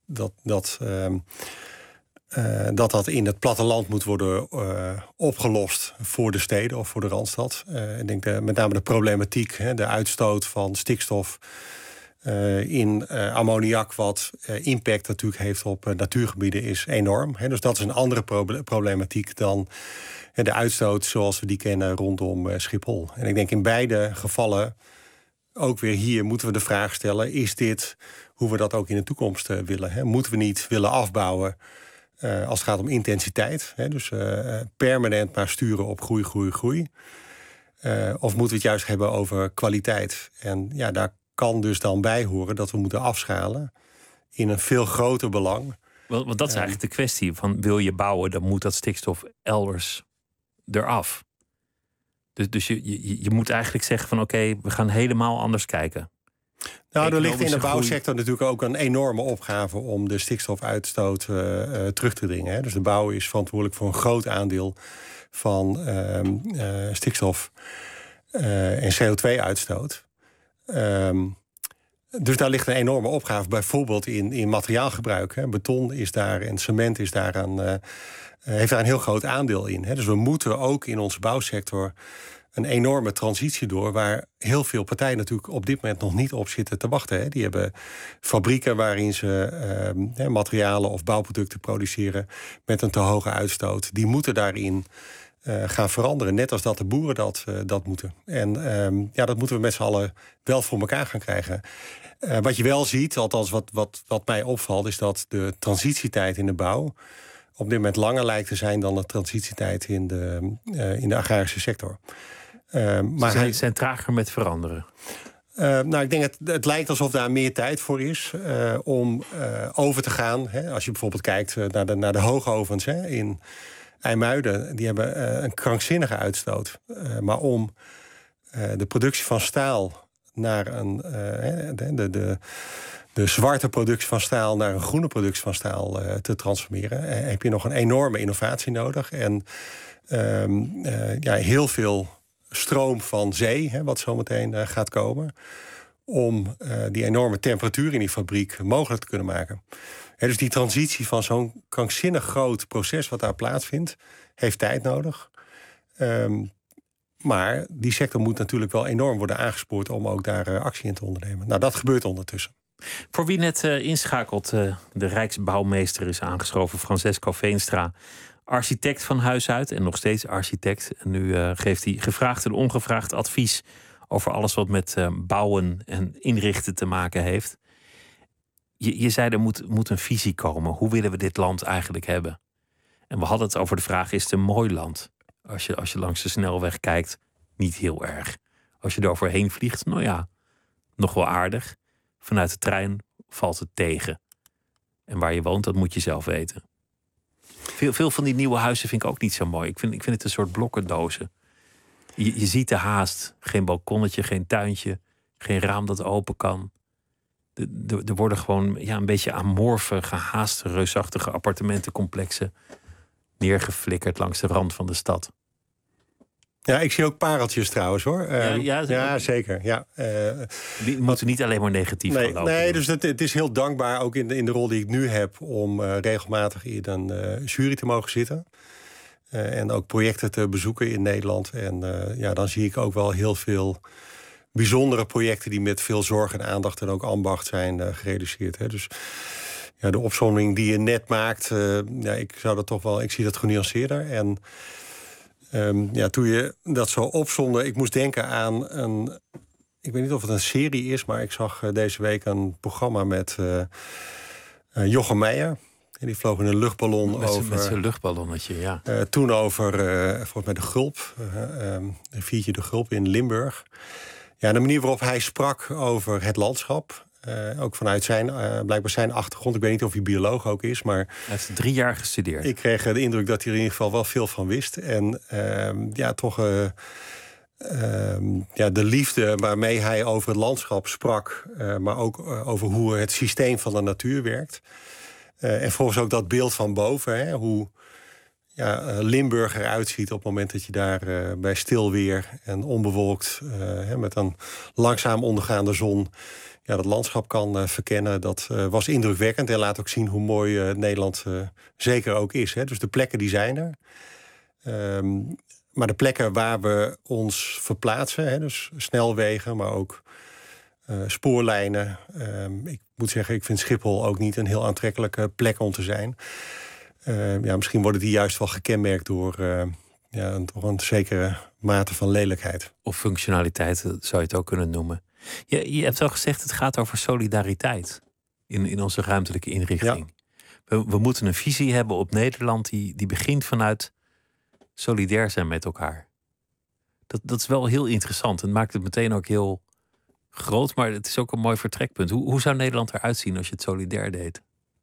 [SPEAKER 5] Dat in het platteland moet worden opgelost voor de steden of voor de Randstad. Ik denk met name de problematiek, de uitstoot van stikstof in ammoniak, wat impact natuurlijk heeft op natuurgebieden, is enorm. Dus dat is een andere problematiek dan de uitstoot zoals we die kennen rondom Schiphol. En ik denk in beide gevallen, ook weer hier, moeten we de vraag stellen, is dit hoe we dat ook in de toekomst willen? Moeten we niet willen afbouwen als het gaat om intensiteit? Dus permanent maar sturen op groei. Of moeten we het juist hebben over kwaliteit? En ja, daar kan dus dan bij horen dat we moeten afschalen in een veel groter belang.
[SPEAKER 4] Want dat is eigenlijk de kwestie van, wil je bouwen, dan moet dat stikstof elders eraf. Dus je moet eigenlijk zeggen van oké, we gaan helemaal anders kijken.
[SPEAKER 5] Nou, er ligt in de bouwsector natuurlijk ook een enorme opgave om de stikstofuitstoot terug te dringen. Dus de bouw is verantwoordelijk voor een groot aandeel van stikstof en CO2-uitstoot. Dus daar ligt een enorme opgave, bijvoorbeeld in materiaalgebruik. Beton is daar en cement is heeft daar een heel groot aandeel in. Dus we moeten ook in onze bouwsector een enorme transitie door, waar heel veel partijen natuurlijk op dit moment nog niet op zitten te wachten. Die hebben fabrieken waarin ze materialen of bouwproducten produceren met een te hoge uitstoot. Die moeten daarin gaan veranderen, net als dat de boeren dat moeten. En dat moeten we met z'n allen wel voor elkaar gaan krijgen. Wat je wel ziet, althans wat mij opvalt, is dat de transitietijd in de bouw op dit moment langer lijkt te zijn dan de transitietijd in de agrarische sector.
[SPEAKER 4] Maar ze zijn trager met veranderen.
[SPEAKER 5] Ik denk het lijkt alsof daar meer tijd voor is om over te gaan. Hè. Als je bijvoorbeeld kijkt naar de hoogovens in IJmuiden, die hebben een krankzinnige uitstoot. Maar om de productie van staal naar de zwarte productie van staal naar een groene productie van staal te transformeren, heb je nog een enorme innovatie nodig. En heel veel stroom van zee, wat zometeen gaat komen, om die enorme temperatuur in die fabriek mogelijk te kunnen maken. Dus die transitie van zo'n krankzinnig groot proces wat daar plaatsvindt, heeft tijd nodig. Maar die sector moet natuurlijk wel enorm worden aangespoord om ook daar actie in te ondernemen. Nou, dat gebeurt ondertussen.
[SPEAKER 4] Voor wie net inschakelt, de Rijksbouwmeester is aangeschoven, Francesco Veenstra. Architect van huis uit en nog steeds architect. En nu geeft hij gevraagd en ongevraagd advies over alles wat met bouwen en inrichten te maken heeft. Je zei er moet een visie komen. Hoe willen we dit land eigenlijk hebben? En we hadden het over de vraag, is het een mooi land? Als je langs de snelweg kijkt, niet heel erg. Als je er overheen vliegt, nou ja, nog wel aardig. Vanuit de trein valt het tegen. En waar je woont, dat moet je zelf weten. Veel van die nieuwe huizen vind ik ook niet zo mooi. Ik vind het een soort blokkendozen. Je ziet de haast. Geen balkonnetje, geen tuintje. Geen raam dat open kan. Er worden gewoon een beetje amorfe, gehaaste, reusachtige appartementencomplexen neergeflikkerd langs de rand van de stad.
[SPEAKER 5] Ja, ik zie ook pareltjes trouwens hoor. Ja, zeker. Ja.
[SPEAKER 4] Die moeten niet alleen maar negatief gaan lopen.
[SPEAKER 5] Nee, dus het is heel dankbaar, ook in de rol die ik nu heb, om regelmatig in een jury te mogen zitten. En ook projecten te bezoeken in Nederland. En dan zie ik ook wel heel veel bijzondere projecten die met veel zorg en aandacht en ook ambacht zijn gerealiseerd. Hè. Dus ja, de opsomming die je net maakt, ik zie dat genuanceerder. En toen je dat zo opzonde, ik moest denken aan ik weet niet of het een serie is, maar ik zag deze week een programma met Jochem Meijer. En die vloog in een luchtballon
[SPEAKER 4] met zijn luchtballonnetje, ja.
[SPEAKER 5] Toen over, volgens mij de Gulp, riviertje de Gulp in Limburg. Ja, de manier waarop hij sprak over het landschap, ook vanuit blijkbaar zijn achtergrond. Ik weet niet of hij bioloog ook is, maar
[SPEAKER 4] hij heeft 3 jaar gestudeerd.
[SPEAKER 5] Ik kreeg de indruk dat hij er in ieder geval wel veel van wist. En de liefde waarmee hij over het landschap sprak, maar ook over hoe het systeem van de natuur werkt. En volgens ook dat beeld van boven, hoe Limburg eruit ziet op het moment dat je daar bij stil weer en onbewolkt, met een langzaam ondergaande zon, dat landschap kan verkennen. Dat was indrukwekkend en laat ook zien hoe mooi Nederland zeker ook is. Hè. Dus de plekken die zijn er. Maar de plekken waar we ons verplaatsen, dus snelwegen, maar ook spoorlijnen. Ik moet zeggen, ik vind Schiphol ook niet een heel aantrekkelijke plek om te zijn. Misschien worden die juist wel gekenmerkt door toch een zekere mate van lelijkheid.
[SPEAKER 4] Of functionaliteit, zou je het ook kunnen noemen. Je hebt al gezegd, het gaat over solidariteit in onze ruimtelijke inrichting. Ja. We moeten een visie hebben op Nederland die begint vanuit solidair zijn met elkaar. Dat is wel heel interessant en maakt het meteen ook heel groot, maar het is ook een mooi vertrekpunt. Hoe zou Nederland eruit zien als je het solidair deed?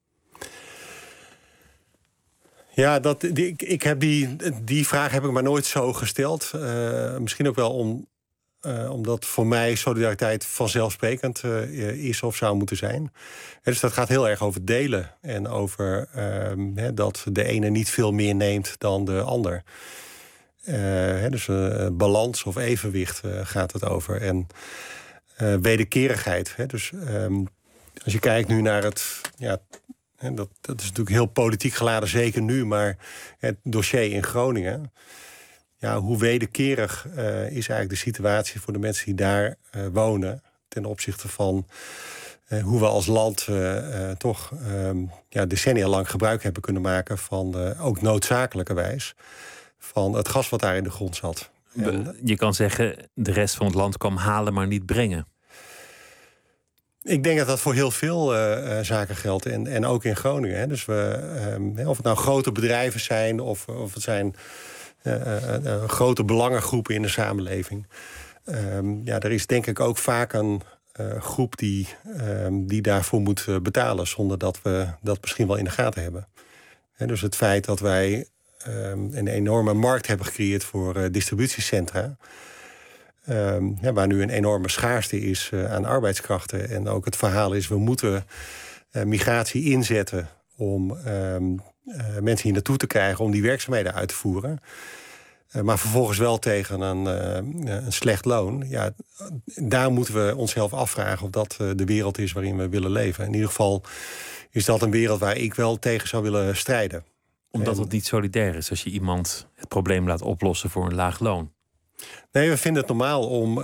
[SPEAKER 5] Ja, ik heb die vraag heb ik maar nooit zo gesteld. Misschien ook wel omdat voor mij solidariteit vanzelfsprekend is of zou moeten zijn. Dus dat gaat heel erg over delen. En over dat de ene niet veel meer neemt dan de ander. Dus balans of evenwicht gaat het over. En wederkerigheid. Dus als je kijkt nu naar het... dat is natuurlijk heel politiek geladen, zeker nu. Maar het dossier in Groningen... hoe wederkerig is eigenlijk de situatie voor de mensen die daar wonen... ten opzichte van hoe we als land toch decennia lang gebruik hebben kunnen maken... van ook noodzakelijkerwijs van het gas wat daar in de grond zat.
[SPEAKER 4] Je kan zeggen, de rest van het land kwam halen, maar niet brengen.
[SPEAKER 5] Ik denk dat dat voor heel veel zaken geldt. En ook in Groningen. Hè. Dus of het nou grote bedrijven zijn of het zijn grote belangengroepen in de samenleving. Er is denk ik ook vaak een groep die daarvoor moet betalen, zonder dat we dat misschien wel in de gaten hebben. Dus het feit dat wij een enorme markt hebben gecreëerd voor distributiecentra, waar nu een enorme schaarste is aan arbeidskrachten. En ook het verhaal is, we moeten migratie inzetten om mensen hier naartoe te krijgen om die werkzaamheden uit te voeren. Maar vervolgens wel tegen een slecht loon. Ja, daar moeten we onszelf afvragen of dat de wereld is waarin we willen leven. In ieder geval is dat een wereld waar ik wel tegen zou willen strijden.
[SPEAKER 4] Omdat het niet solidair is als je iemand het probleem laat oplossen voor een laag loon.
[SPEAKER 5] Nee, we vinden het normaal om,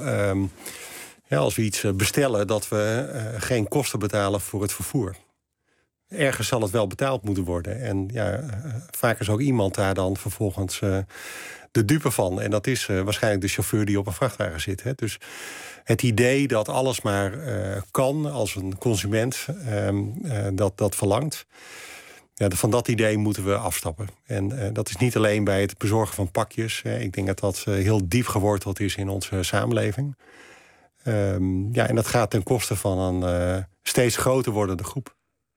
[SPEAKER 5] als we iets bestellen, dat we geen kosten betalen voor het vervoer. Ergens zal het wel betaald moeten worden. En vaak is ook iemand daar dan vervolgens de dupe van. En dat is waarschijnlijk de chauffeur die op een vrachtwagen zit. Hè. Dus het idee dat alles maar kan als een consument dat verlangt. Ja, van dat idee moeten we afstappen. En dat is niet alleen bij het bezorgen van pakjes. Ik denk dat dat heel diep geworteld is in onze samenleving. En dat gaat ten koste van een steeds groter wordende groep.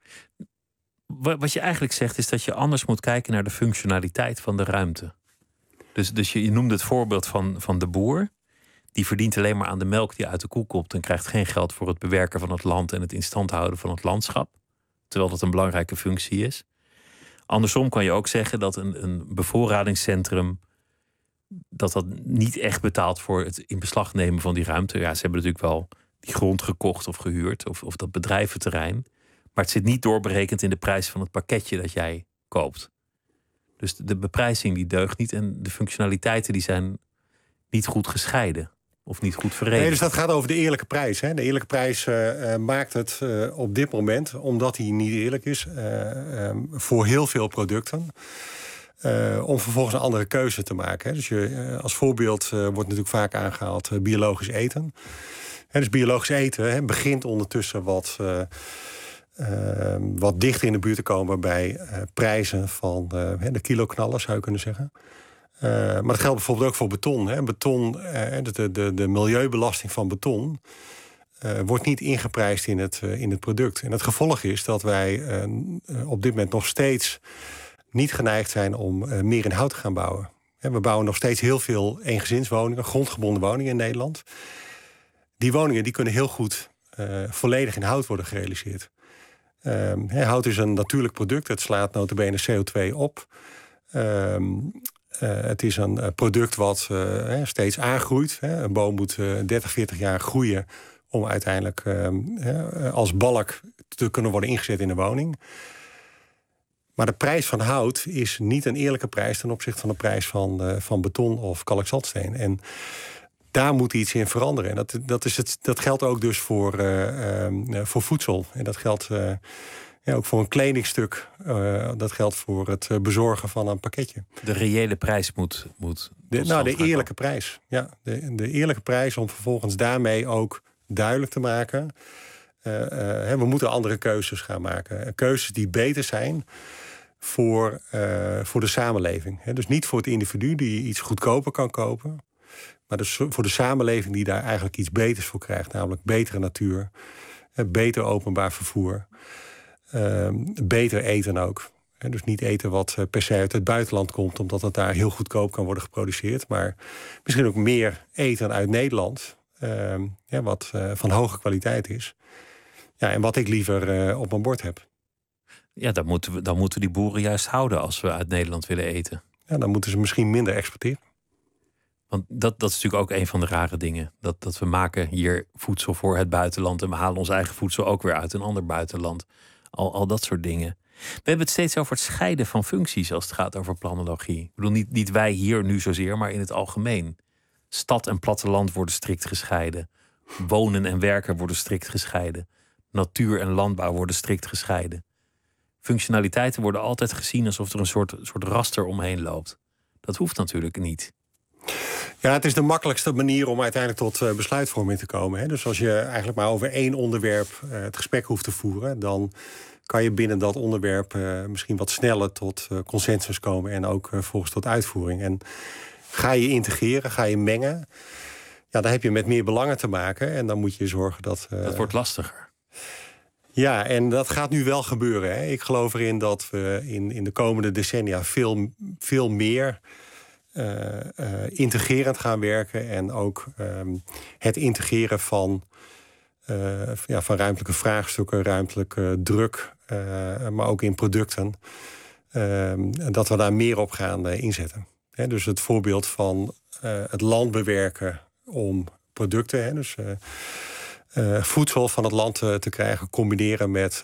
[SPEAKER 4] Wat je eigenlijk zegt is dat je anders moet kijken naar de functionaliteit van de ruimte. Dus je noemde het voorbeeld van de boer. Die verdient alleen maar aan de melk die uit de koe komt en krijgt geen geld voor het bewerken van het land en het in stand houden van het landschap. Terwijl dat een belangrijke functie is. Andersom kan je ook zeggen dat een bevoorradingscentrum dat niet echt betaalt voor het in beslag nemen van die ruimte. Ja, ze hebben natuurlijk wel die grond gekocht of gehuurd of dat bedrijventerrein. Maar het zit niet doorberekend in de prijs van het pakketje dat jij koopt. Dus de beprijzing die deugt niet en de functionaliteiten die zijn niet goed gescheiden. Of niet goed verenigd.
[SPEAKER 5] Nee, dus dat gaat over de eerlijke prijs. Hè. De eerlijke prijs maakt het op dit moment, omdat hij niet eerlijk is, voor heel veel producten, om vervolgens een andere keuze te maken. Hè. Dus als voorbeeld wordt natuurlijk vaak aangehaald biologisch eten. Dus biologisch eten begint ondertussen wat dichter in de buurt te komen bij prijzen van de kiloknallen, zou je kunnen zeggen. Maar dat geldt bijvoorbeeld ook voor beton. Hè. Beton, de milieubelasting van beton wordt niet ingeprijsd in het product. En het gevolg is dat wij op dit moment nog steeds niet geneigd zijn om meer in hout te gaan bouwen. We bouwen nog steeds heel veel eengezinswoningen, grondgebonden woningen in Nederland. Die woningen die kunnen heel goed volledig in hout worden gerealiseerd. Hout is een natuurlijk product. Het slaat nota bene CO2 op. Het is een product wat steeds aangroeit. Een boom moet 30, 40 jaar groeien om uiteindelijk als balk te kunnen worden ingezet in een woning. Maar de prijs van hout is niet een eerlijke prijs ten opzichte van de prijs van beton of kalkzandsteen. En daar moet iets in veranderen. En dat geldt ook dus voor voedsel. En dat geldt ook voor een kledingstuk. Dat geldt voor het bezorgen van een pakketje.
[SPEAKER 4] De reële prijs moet
[SPEAKER 5] de eerlijke prijs. Ja, de eerlijke prijs om vervolgens daarmee ook duidelijk te maken. We moeten andere keuzes gaan maken. Keuzes die beter zijn voor de samenleving. Dus niet voor het individu die iets goedkoper kan kopen. Maar dus voor de samenleving die daar eigenlijk iets beters voor krijgt. Namelijk betere natuur, beter openbaar vervoer, beter eten ook. Dus niet eten wat per se uit het buitenland komt, omdat het daar heel goedkoop kan worden geproduceerd. Maar misschien ook meer eten uit Nederland, wat van hoge kwaliteit is. Ja, en wat ik liever op mijn bord heb.
[SPEAKER 4] Ja, dan moeten die boeren juist houden als we uit Nederland willen eten.
[SPEAKER 5] Ja, dan moeten ze misschien minder exporteren.
[SPEAKER 4] Want dat is natuurlijk ook een van de rare dingen. Dat we maken hier voedsel voor het buitenland en we halen ons eigen voedsel ook weer uit een ander buitenland. Al dat soort dingen. We hebben het steeds over het scheiden van functies als het gaat over planologie. Ik bedoel, niet wij hier nu zozeer, maar in het algemeen. Stad en platteland worden strikt gescheiden. Wonen en werken worden strikt gescheiden. Natuur en landbouw worden strikt gescheiden. Functionaliteiten worden altijd gezien alsof er een soort raster omheen loopt. Dat hoeft natuurlijk niet.
[SPEAKER 5] Ja, het is de makkelijkste manier om uiteindelijk tot besluitvorming te komen. Hè? Dus als je eigenlijk maar over één onderwerp het gesprek hoeft te voeren, dan kan je binnen dat onderwerp misschien wat sneller tot consensus komen en ook volgens tot uitvoering. En ga je integreren, ga je mengen, ja, dan heb je met meer belangen te maken en dan moet je zorgen dat...
[SPEAKER 4] dat wordt lastiger.
[SPEAKER 5] Ja, en dat gaat nu wel gebeuren. Hè. Ik geloof erin dat we in de komende decennia veel meer integrerend gaan werken. En ook het integreren van ruimtelijke vraagstukken, ruimtelijke druk, maar ook in producten. Dat we daar meer op gaan inzetten. Hè, dus het voorbeeld van het land bewerken om producten... Hè, dus voedsel van het land te krijgen, combineren met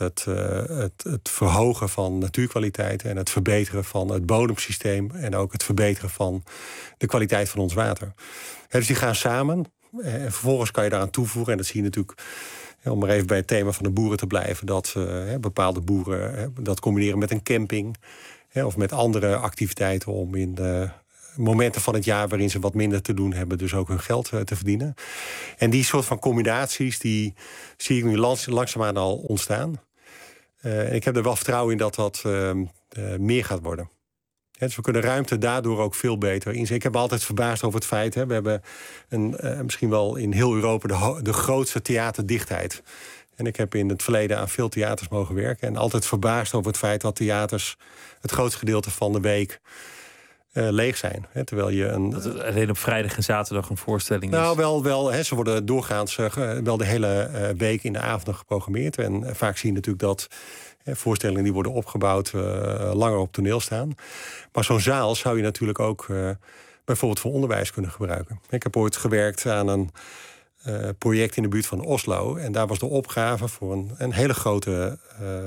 [SPEAKER 5] het verhogen van natuurkwaliteiten en het verbeteren van het bodemsysteem en ook het verbeteren van de kwaliteit van ons water. Dus die gaan samen en vervolgens kan je daaraan toevoegen, en dat zie je natuurlijk, om maar even bij het thema van de boeren te blijven, dat bepaalde boeren dat combineren met een camping of met andere activiteiten om in de momenten van het jaar waarin ze wat minder te doen hebben, dus ook hun geld te verdienen. En die soort van combinaties, die zie ik nu langzaamaan al ontstaan. En ik heb er wel vertrouwen in dat dat meer gaat worden. Dus we kunnen ruimte daardoor ook veel beter inzetten. Ik heb me altijd verbaasd over het feit, we hebben misschien wel in heel Europa de grootste theaterdichtheid. En ik heb in het verleden aan veel theaters mogen werken en altijd verbaasd over het feit dat theaters het grootste gedeelte van de week leeg zijn. Hè, terwijl je
[SPEAKER 4] dat het alleen op vrijdag en zaterdag een voorstelling is.
[SPEAKER 5] Nou, wel. Hè, ze worden doorgaans wel de hele week in de avonden geprogrammeerd. En vaak zie je natuurlijk dat voorstellingen die worden opgebouwd langer op toneel staan. Maar zo'n zaal zou je natuurlijk ook bijvoorbeeld voor onderwijs kunnen gebruiken. Ik heb ooit gewerkt aan een project in de buurt van Oslo. En daar was de opgave voor een hele grote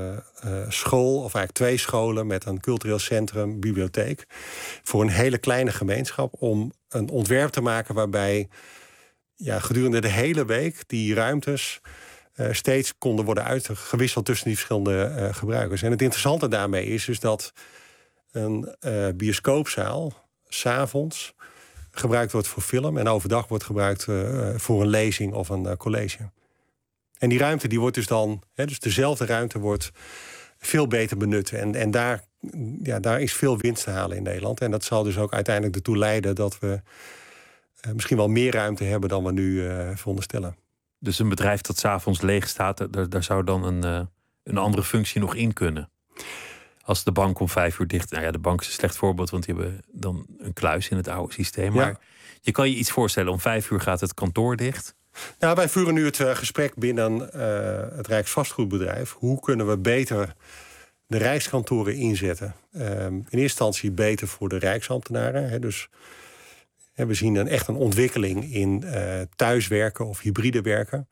[SPEAKER 5] school, of eigenlijk 2 scholen met een cultureel centrum, bibliotheek, voor een hele kleine gemeenschap, om een ontwerp te maken waarbij gedurende de hele week die ruimtes steeds konden worden uitgewisseld tussen die verschillende gebruikers. En het interessante daarmee is dus dat een bioscoopzaal 's avonds gebruikt wordt voor film en overdag wordt gebruikt voor een lezing of een college. En die ruimte die wordt dus dan, dus dezelfde ruimte wordt veel beter benut. En daar is veel winst te halen in Nederland. En dat zal dus ook uiteindelijk ertoe leiden dat we misschien wel meer ruimte hebben dan we nu veronderstellen.
[SPEAKER 4] Dus een bedrijf dat 's avonds leeg staat, daar zou dan een andere functie nog in kunnen. Als de bank om 5 uur dicht... Nou ja, de bank is een slecht voorbeeld, want die hebben dan een kluis in het oude systeem. Maar je kan je iets voorstellen, om 5 uur gaat het kantoor dicht.
[SPEAKER 5] Nou, wij voeren nu het gesprek binnen het Rijksvastgoedbedrijf. Hoe kunnen we beter de Rijkskantoren inzetten? In eerste instantie beter voor de Rijksambtenaren. Hè, dus we zien echt een ontwikkeling in thuiswerken of hybride werken.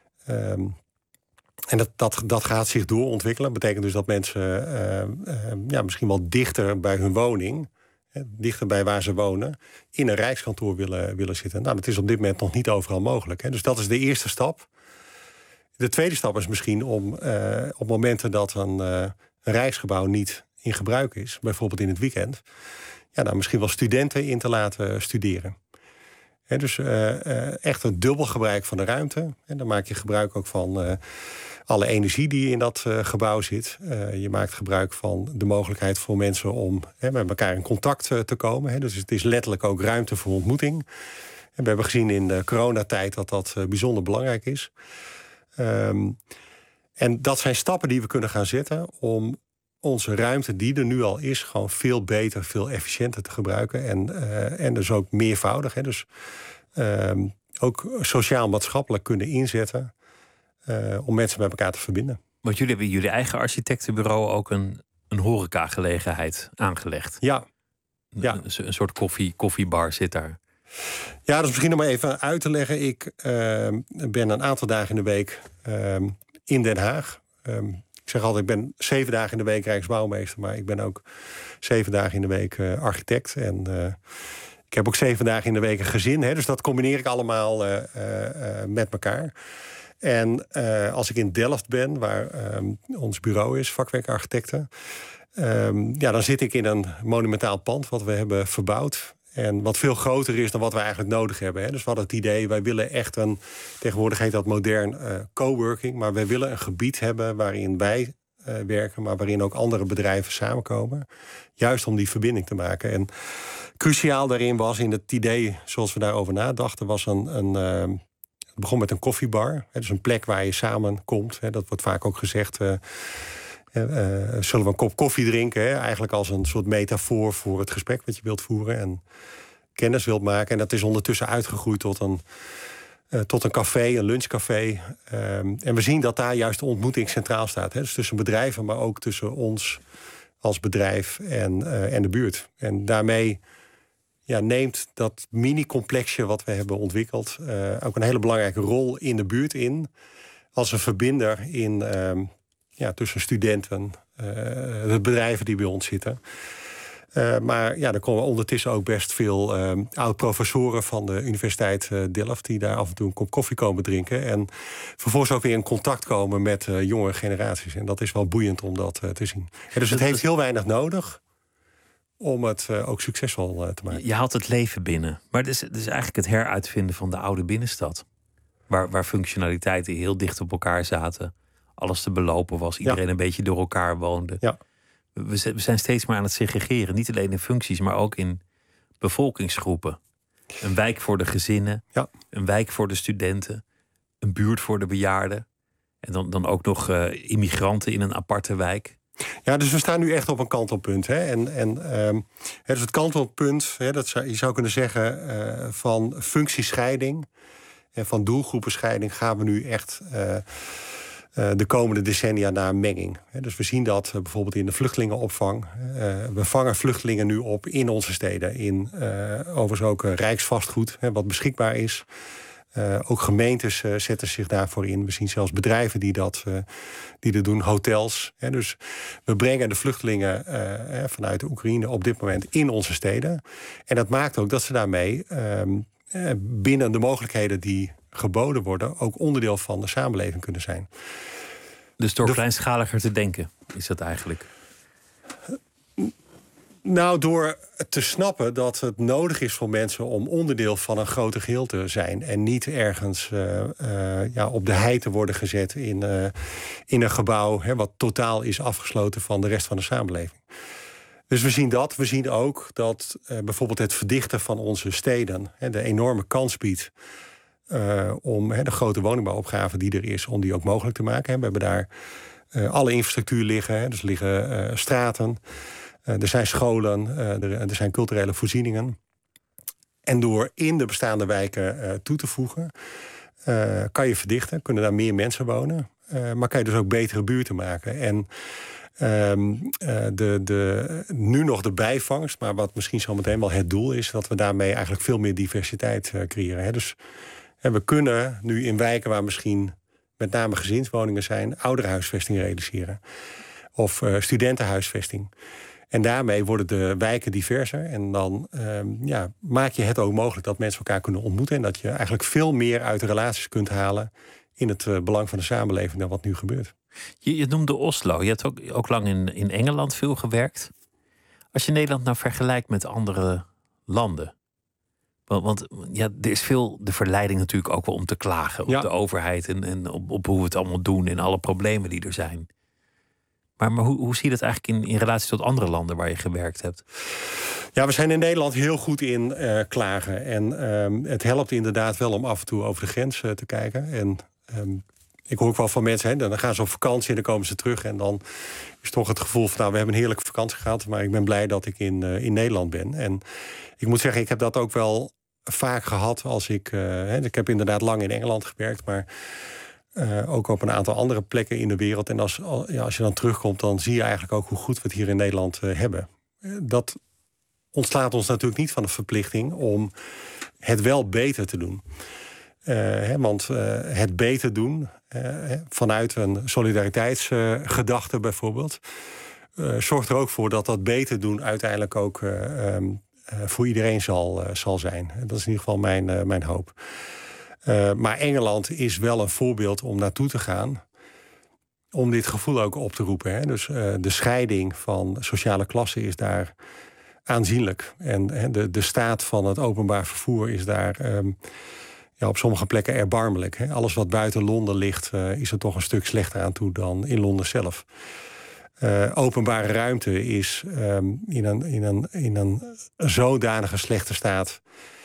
[SPEAKER 5] En dat gaat zich doorontwikkelen. Dat betekent dus dat mensen misschien wel dichter bij hun woning, dichter bij waar ze wonen, in een Rijkskantoor willen zitten. Nou, dat is op dit moment nog niet overal mogelijk. Hè. Dus dat is de eerste stap. De tweede stap is misschien om op momenten dat een Rijksgebouw niet in gebruik is, bijvoorbeeld in het weekend, dan misschien wel studenten in te laten studeren. Dus echt een dubbel gebruik van de ruimte. En dan maak je gebruik ook van alle energie die in dat gebouw zit. Je maakt gebruik van de mogelijkheid voor mensen om met elkaar in contact te komen. Dus het is letterlijk ook ruimte voor ontmoeting. En we hebben gezien in de coronatijd dat dat bijzonder belangrijk is. En dat zijn stappen die we kunnen gaan zetten om onze ruimte die er nu al is, gewoon veel beter, veel efficiënter te gebruiken. En dus ook meervoudig. Dus ook sociaal-maatschappelijk kunnen inzetten om mensen met elkaar te verbinden.
[SPEAKER 4] Want jullie hebben jullie eigen architectenbureau ook een horecagelegenheid aangelegd.
[SPEAKER 5] Ja.
[SPEAKER 4] Een soort koffiebar zit daar.
[SPEAKER 5] Ja, dat is misschien nog maar even uit te leggen. Ik ben een aantal dagen in de week in Den Haag. Ik zeg altijd, ik ben 7 dagen in de week Rijksbouwmeester, maar ik ben ook 7 dagen in de week architect. En ik heb ook 7 dagen in de week een gezin. Dus dat combineer ik allemaal met elkaar. En als ik in Delft ben, waar ons bureau is, vakwerkarchitecten, dan zit ik in een monumentaal pand wat we hebben verbouwd. En wat veel groter is dan wat we eigenlijk nodig hebben. Dus we hadden het idee, wij willen echt tegenwoordig heet dat modern coworking, maar wij willen een gebied hebben waarin wij werken, maar waarin ook andere bedrijven samenkomen. Juist om die verbinding te maken. En cruciaal daarin was in het idee, zoals we daarover nadachten, was het begon met een koffiebar. Dus een plek waar je samenkomt. Dat wordt vaak ook gezegd. Zullen we een kop koffie drinken? Eigenlijk als een soort metafoor voor het gesprek wat je wilt voeren en kennis wilt maken. En dat is ondertussen uitgegroeid tot een café, een lunchcafé. En we zien dat daar juist de ontmoeting centraal staat. Dus tussen bedrijven, maar ook tussen ons als bedrijf en de buurt. En daarmee neemt dat mini-complexje wat we hebben ontwikkeld ook een hele belangrijke rol in de buurt in. Als een verbinder tussen studenten, de bedrijven die bij ons zitten. Maar er komen ondertussen ook best veel oud-professoren van de Universiteit Delft die daar af en toe een kop koffie komen drinken. En vervolgens ook weer in contact komen met jongere generaties. En dat is wel boeiend om dat te zien. Dus het heeft heel weinig nodig om het ook succesvol te maken.
[SPEAKER 4] Je haalt het leven binnen. Maar het is eigenlijk het heruitvinden van de oude binnenstad. Waar functionaliteiten heel dicht op elkaar zaten. Alles te belopen was. Iedereen een beetje door elkaar woonde.
[SPEAKER 5] Ja.
[SPEAKER 4] We zijn steeds maar aan het segregeren. Niet alleen in functies, maar ook in bevolkingsgroepen. Een wijk voor de gezinnen.
[SPEAKER 5] Ja.
[SPEAKER 4] Een wijk voor de studenten. Een buurt voor de bejaarden. En dan ook nog immigranten in een aparte wijk.
[SPEAKER 5] Ja, dus we staan nu echt op een kantelpunt. Dus het kantelpunt, je zou kunnen zeggen, van functiescheiding en van doelgroepenscheiding gaan we nu echt de komende decennia naar een menging. Dus we zien dat bijvoorbeeld in de vluchtelingenopvang. We vangen vluchtelingen nu op in onze steden. In overigens ook rijksvastgoed, wat beschikbaar is. Ook gemeentes zetten zich daarvoor in. We zien zelfs bedrijven die dat doen, hotels. Dus we brengen de vluchtelingen vanuit de Oekraïne op dit moment in onze steden. En dat maakt ook dat ze daarmee binnen de mogelijkheden die geboden worden ook onderdeel van de samenleving kunnen zijn.
[SPEAKER 4] Dus door kleinschaliger te denken, is dat eigenlijk?
[SPEAKER 5] Nou, door te snappen dat het nodig is voor mensen om onderdeel van een groter geheel te zijn. En niet ergens op de hei te worden gezet in een gebouw wat totaal is afgesloten van de rest van de samenleving. Dus we zien dat. We zien ook dat bijvoorbeeld het verdichten van onze steden de enorme kans biedt om de grote woningbouwopgave die er is, om die ook mogelijk te maken. We hebben daar alle infrastructuur liggen. Dus er liggen straten. Er zijn scholen, er zijn culturele voorzieningen. En door in de bestaande wijken toe te voegen, kan je verdichten, kunnen daar meer mensen wonen. Maar kan je dus ook betere buurten maken. En nu nog de bijvangst, maar wat misschien zometeen wel het doel is, dat we daarmee eigenlijk veel meer diversiteit creëren. Dus we kunnen nu in wijken waar misschien met name gezinswoningen zijn, ouderenhuisvesting realiseren. Of studentenhuisvesting. En daarmee worden de wijken diverser. En dan maak je het ook mogelijk dat mensen elkaar kunnen ontmoeten. En dat je eigenlijk veel meer uit de relaties kunt halen in het belang van de samenleving dan wat nu gebeurt.
[SPEAKER 4] Je noemde Oslo. Je hebt ook lang in Engeland veel gewerkt. Als je Nederland nou vergelijkt met andere landen. Want er is veel de verleiding natuurlijk ook wel om te klagen op de overheid. En op hoe we het allemaal doen en alle problemen die er zijn. Maar hoe zie je dat eigenlijk in relatie tot andere landen waar je gewerkt hebt?
[SPEAKER 5] Ja, we zijn in Nederland heel goed in klagen. En het helpt inderdaad wel om af en toe over de grens te kijken. En ik hoor ook wel van mensen, dan gaan ze op vakantie en dan komen ze terug. En dan is toch het gevoel van, we hebben een heerlijke vakantie gehad. Maar ik ben blij dat ik in Nederland ben. En ik moet zeggen, ik heb dat ook wel vaak gehad als ik heb inderdaad lang in Engeland gewerkt, maar ook op een aantal andere plekken in de wereld. En als je dan terugkomt, dan zie je eigenlijk ook hoe goed we het hier in Nederland hebben. Dat ontslaat ons natuurlijk niet van de verplichting om het wel beter te doen. Want het beter doen, vanuit een solidariteitsgedachte bijvoorbeeld, zorgt er ook voor dat dat beter doen uiteindelijk ook voor iedereen zal zijn. Dat is in ieder geval mijn hoop. Maar Engeland is wel een voorbeeld om naartoe te gaan, om dit gevoel ook op te roepen. Dus de scheiding van sociale klassen is daar aanzienlijk. En de staat van het openbaar vervoer is daar op sommige plekken erbarmelijk. Alles wat buiten Londen ligt, is er toch een stuk slechter aan toe dan in Londen zelf. openbare ruimte is in een zodanige slechte staat...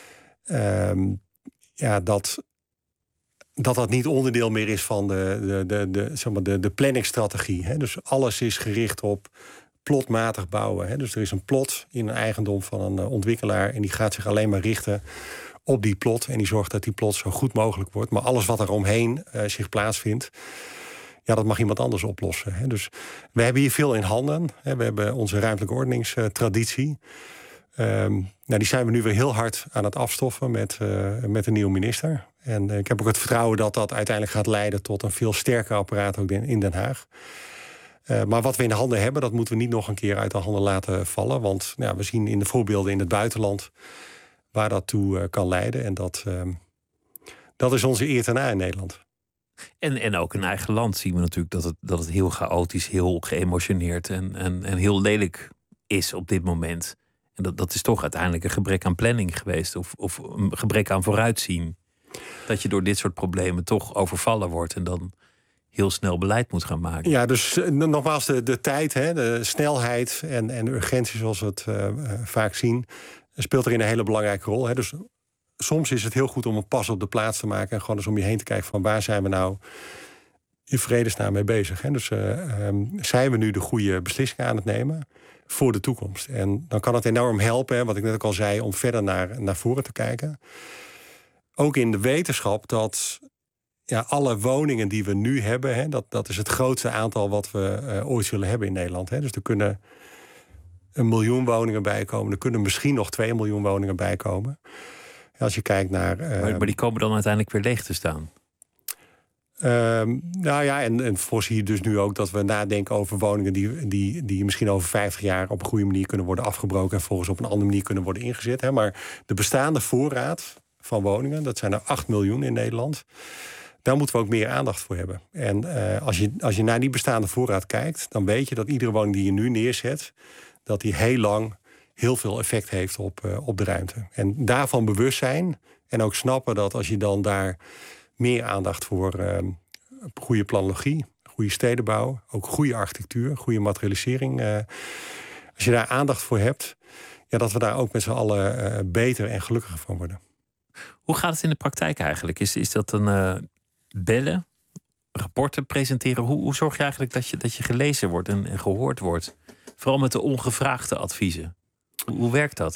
[SPEAKER 5] dat niet onderdeel meer is van de planningsstrategie. Hè? Dus alles is gericht op plotmatig bouwen. Hè? Dus er is een plot in een eigendom van een ontwikkelaar... en die gaat zich alleen maar richten op die plot... en die zorgt dat die plot zo goed mogelijk wordt. Maar alles wat er omheen zich plaatsvindt... dat mag iemand anders oplossen. Hè? Dus we hebben hier veel in handen. Hè? We hebben onze ruimtelijke ordeningstraditie... die zijn we nu weer heel hard aan het afstoffen met een nieuwe minister. En ik heb ook het vertrouwen dat dat uiteindelijk gaat leiden... tot een veel sterker apparaat ook in Den Haag. Maar wat we in de handen hebben, dat moeten we niet nog een keer uit de handen laten vallen. Want we zien in de voorbeelden in het buitenland waar dat toe kan leiden. En dat is onze eer ten na in Nederland.
[SPEAKER 4] En ook in eigen land zien we natuurlijk dat het heel chaotisch, heel geëmotioneerd en heel lelijk is op dit moment. En dat is toch uiteindelijk een gebrek aan planning geweest. Of een gebrek aan vooruitzien. Dat je door dit soort problemen toch overvallen wordt. En dan heel snel beleid moet gaan maken. Ja,
[SPEAKER 5] dus nogmaals de tijd, hè, de snelheid en urgentie zoals we het vaak zien... speelt erin een hele belangrijke rol. Hè. Dus soms is het heel goed om een pas op de plaats te maken... en gewoon eens om je heen te kijken van waar zijn we nou in vredesnaam mee bezig. Hè. Dus zijn we nu de goede beslissingen aan het nemen... voor de toekomst. En dan kan het enorm helpen, hè, wat ik net ook al zei... om verder naar voren te kijken. Ook in de wetenschap dat alle woningen die we nu hebben... hè, dat is het grootste aantal wat we ooit zullen hebben in Nederland. Hè. Dus er kunnen 1 miljoen woningen bijkomen. Er kunnen misschien nog 2 miljoen woningen bijkomen. Als je kijkt naar...
[SPEAKER 4] Maar die komen dan uiteindelijk weer leeg te staan?
[SPEAKER 5] En voorzie je dus nu ook dat we nadenken over woningen... die misschien over 50 jaar op een goede manier kunnen worden afgebroken... en volgens op een andere manier kunnen worden ingezet. Hè. Maar de bestaande voorraad van woningen, dat zijn er 8 miljoen in Nederland... daar moeten we ook meer aandacht voor hebben. En als je naar die bestaande voorraad kijkt... dan weet je dat iedere woning die je nu neerzet... dat die heel lang heel veel effect heeft op de ruimte. En daarvan bewust zijn en ook snappen dat als je dan daar... meer aandacht voor goede planologie, goede stedenbouw... ook goede architectuur, goede materialisering. Als je daar aandacht voor hebt... dat we daar ook met z'n allen beter en gelukkiger van worden.
[SPEAKER 4] Hoe gaat het in de praktijk eigenlijk? Is dat een bellen, rapporten presenteren? Hoe zorg je eigenlijk dat je gelezen wordt en gehoord wordt? Vooral met de ongevraagde adviezen. Hoe werkt dat?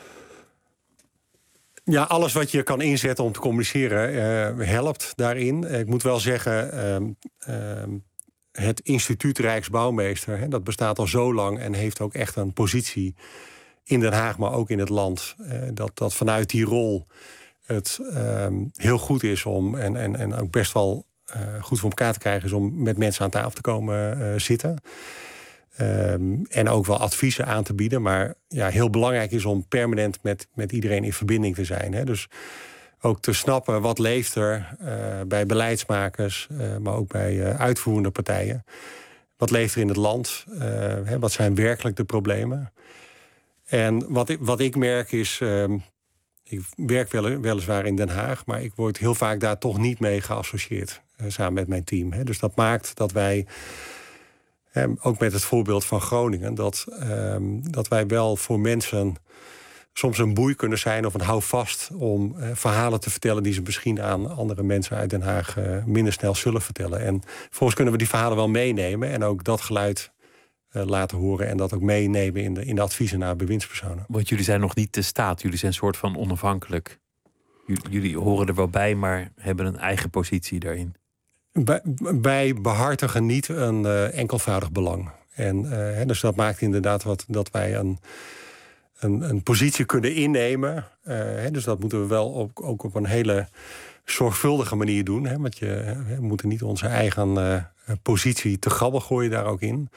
[SPEAKER 5] Ja, alles wat je kan inzetten om te communiceren helpt daarin. Ik moet wel zeggen, het instituut Rijksbouwmeester... Hè, dat bestaat al zo lang en heeft ook echt een positie in Den Haag... maar ook in het land. Dat vanuit die rol het heel goed is om... en ook best wel goed voor elkaar te krijgen... is om met mensen aan tafel te komen zitten... en ook wel adviezen aan te bieden. Maar heel belangrijk is om permanent met iedereen in verbinding te zijn. Hè? Dus ook te snappen wat leeft er bij beleidsmakers... maar ook bij uitvoerende partijen. Wat leeft er in het land? Wat zijn werkelijk de problemen? En wat ik merk is... ik werk weliswaar in Den Haag... maar ik word heel vaak daar toch niet mee geassocieerd... samen met mijn team. Hè? Dus dat maakt dat wij... ook met het voorbeeld van Groningen... dat wij wel voor mensen soms een boei kunnen zijn... of een houvast om verhalen te vertellen... die ze misschien aan andere mensen uit Den Haag minder snel zullen vertellen. En volgens kunnen we die verhalen wel meenemen... en ook dat geluid laten horen... en dat ook meenemen in de adviezen naar bewindspersonen.
[SPEAKER 4] Want jullie zijn nog niet de staat. Jullie zijn een soort van onafhankelijk. Jullie horen er wel bij, maar hebben een eigen positie daarin.
[SPEAKER 5] Wij behartigen niet een enkelvoudig belang. En dus dat maakt inderdaad dat wij een positie kunnen innemen. Dus dat moeten we wel ook op een hele zorgvuldige manier doen. Hè, want we moeten niet onze eigen positie te grabbel gooien daar ook in.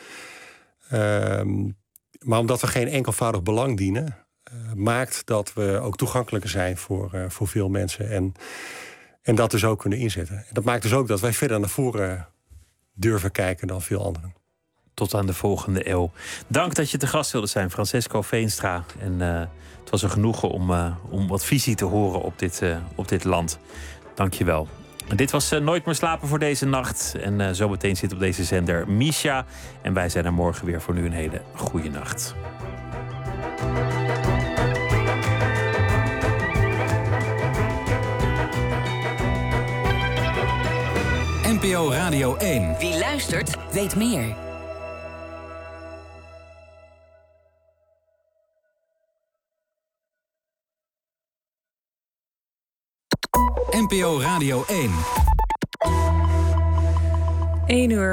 [SPEAKER 5] Maar omdat we geen enkelvoudig belang dienen... maakt dat we ook toegankelijker zijn voor veel mensen... En dat dus ook kunnen inzetten. En dat maakt dus ook dat wij verder naar voren durven kijken dan veel anderen.
[SPEAKER 4] Tot aan de volgende eeuw. Dank dat je te gast wilde zijn, Francesco Veenstra. En het was een genoegen om wat visie te horen op dit land. Dank je wel. Dit was Nooit meer slapen voor deze nacht. En zometeen zit op deze zender Misha. En wij zijn er morgen weer. Voor nu een hele goede nacht.
[SPEAKER 2] NPO Radio 1.
[SPEAKER 3] Wie luistert, weet meer.
[SPEAKER 2] NPO Radio 1.
[SPEAKER 1] 1 uur.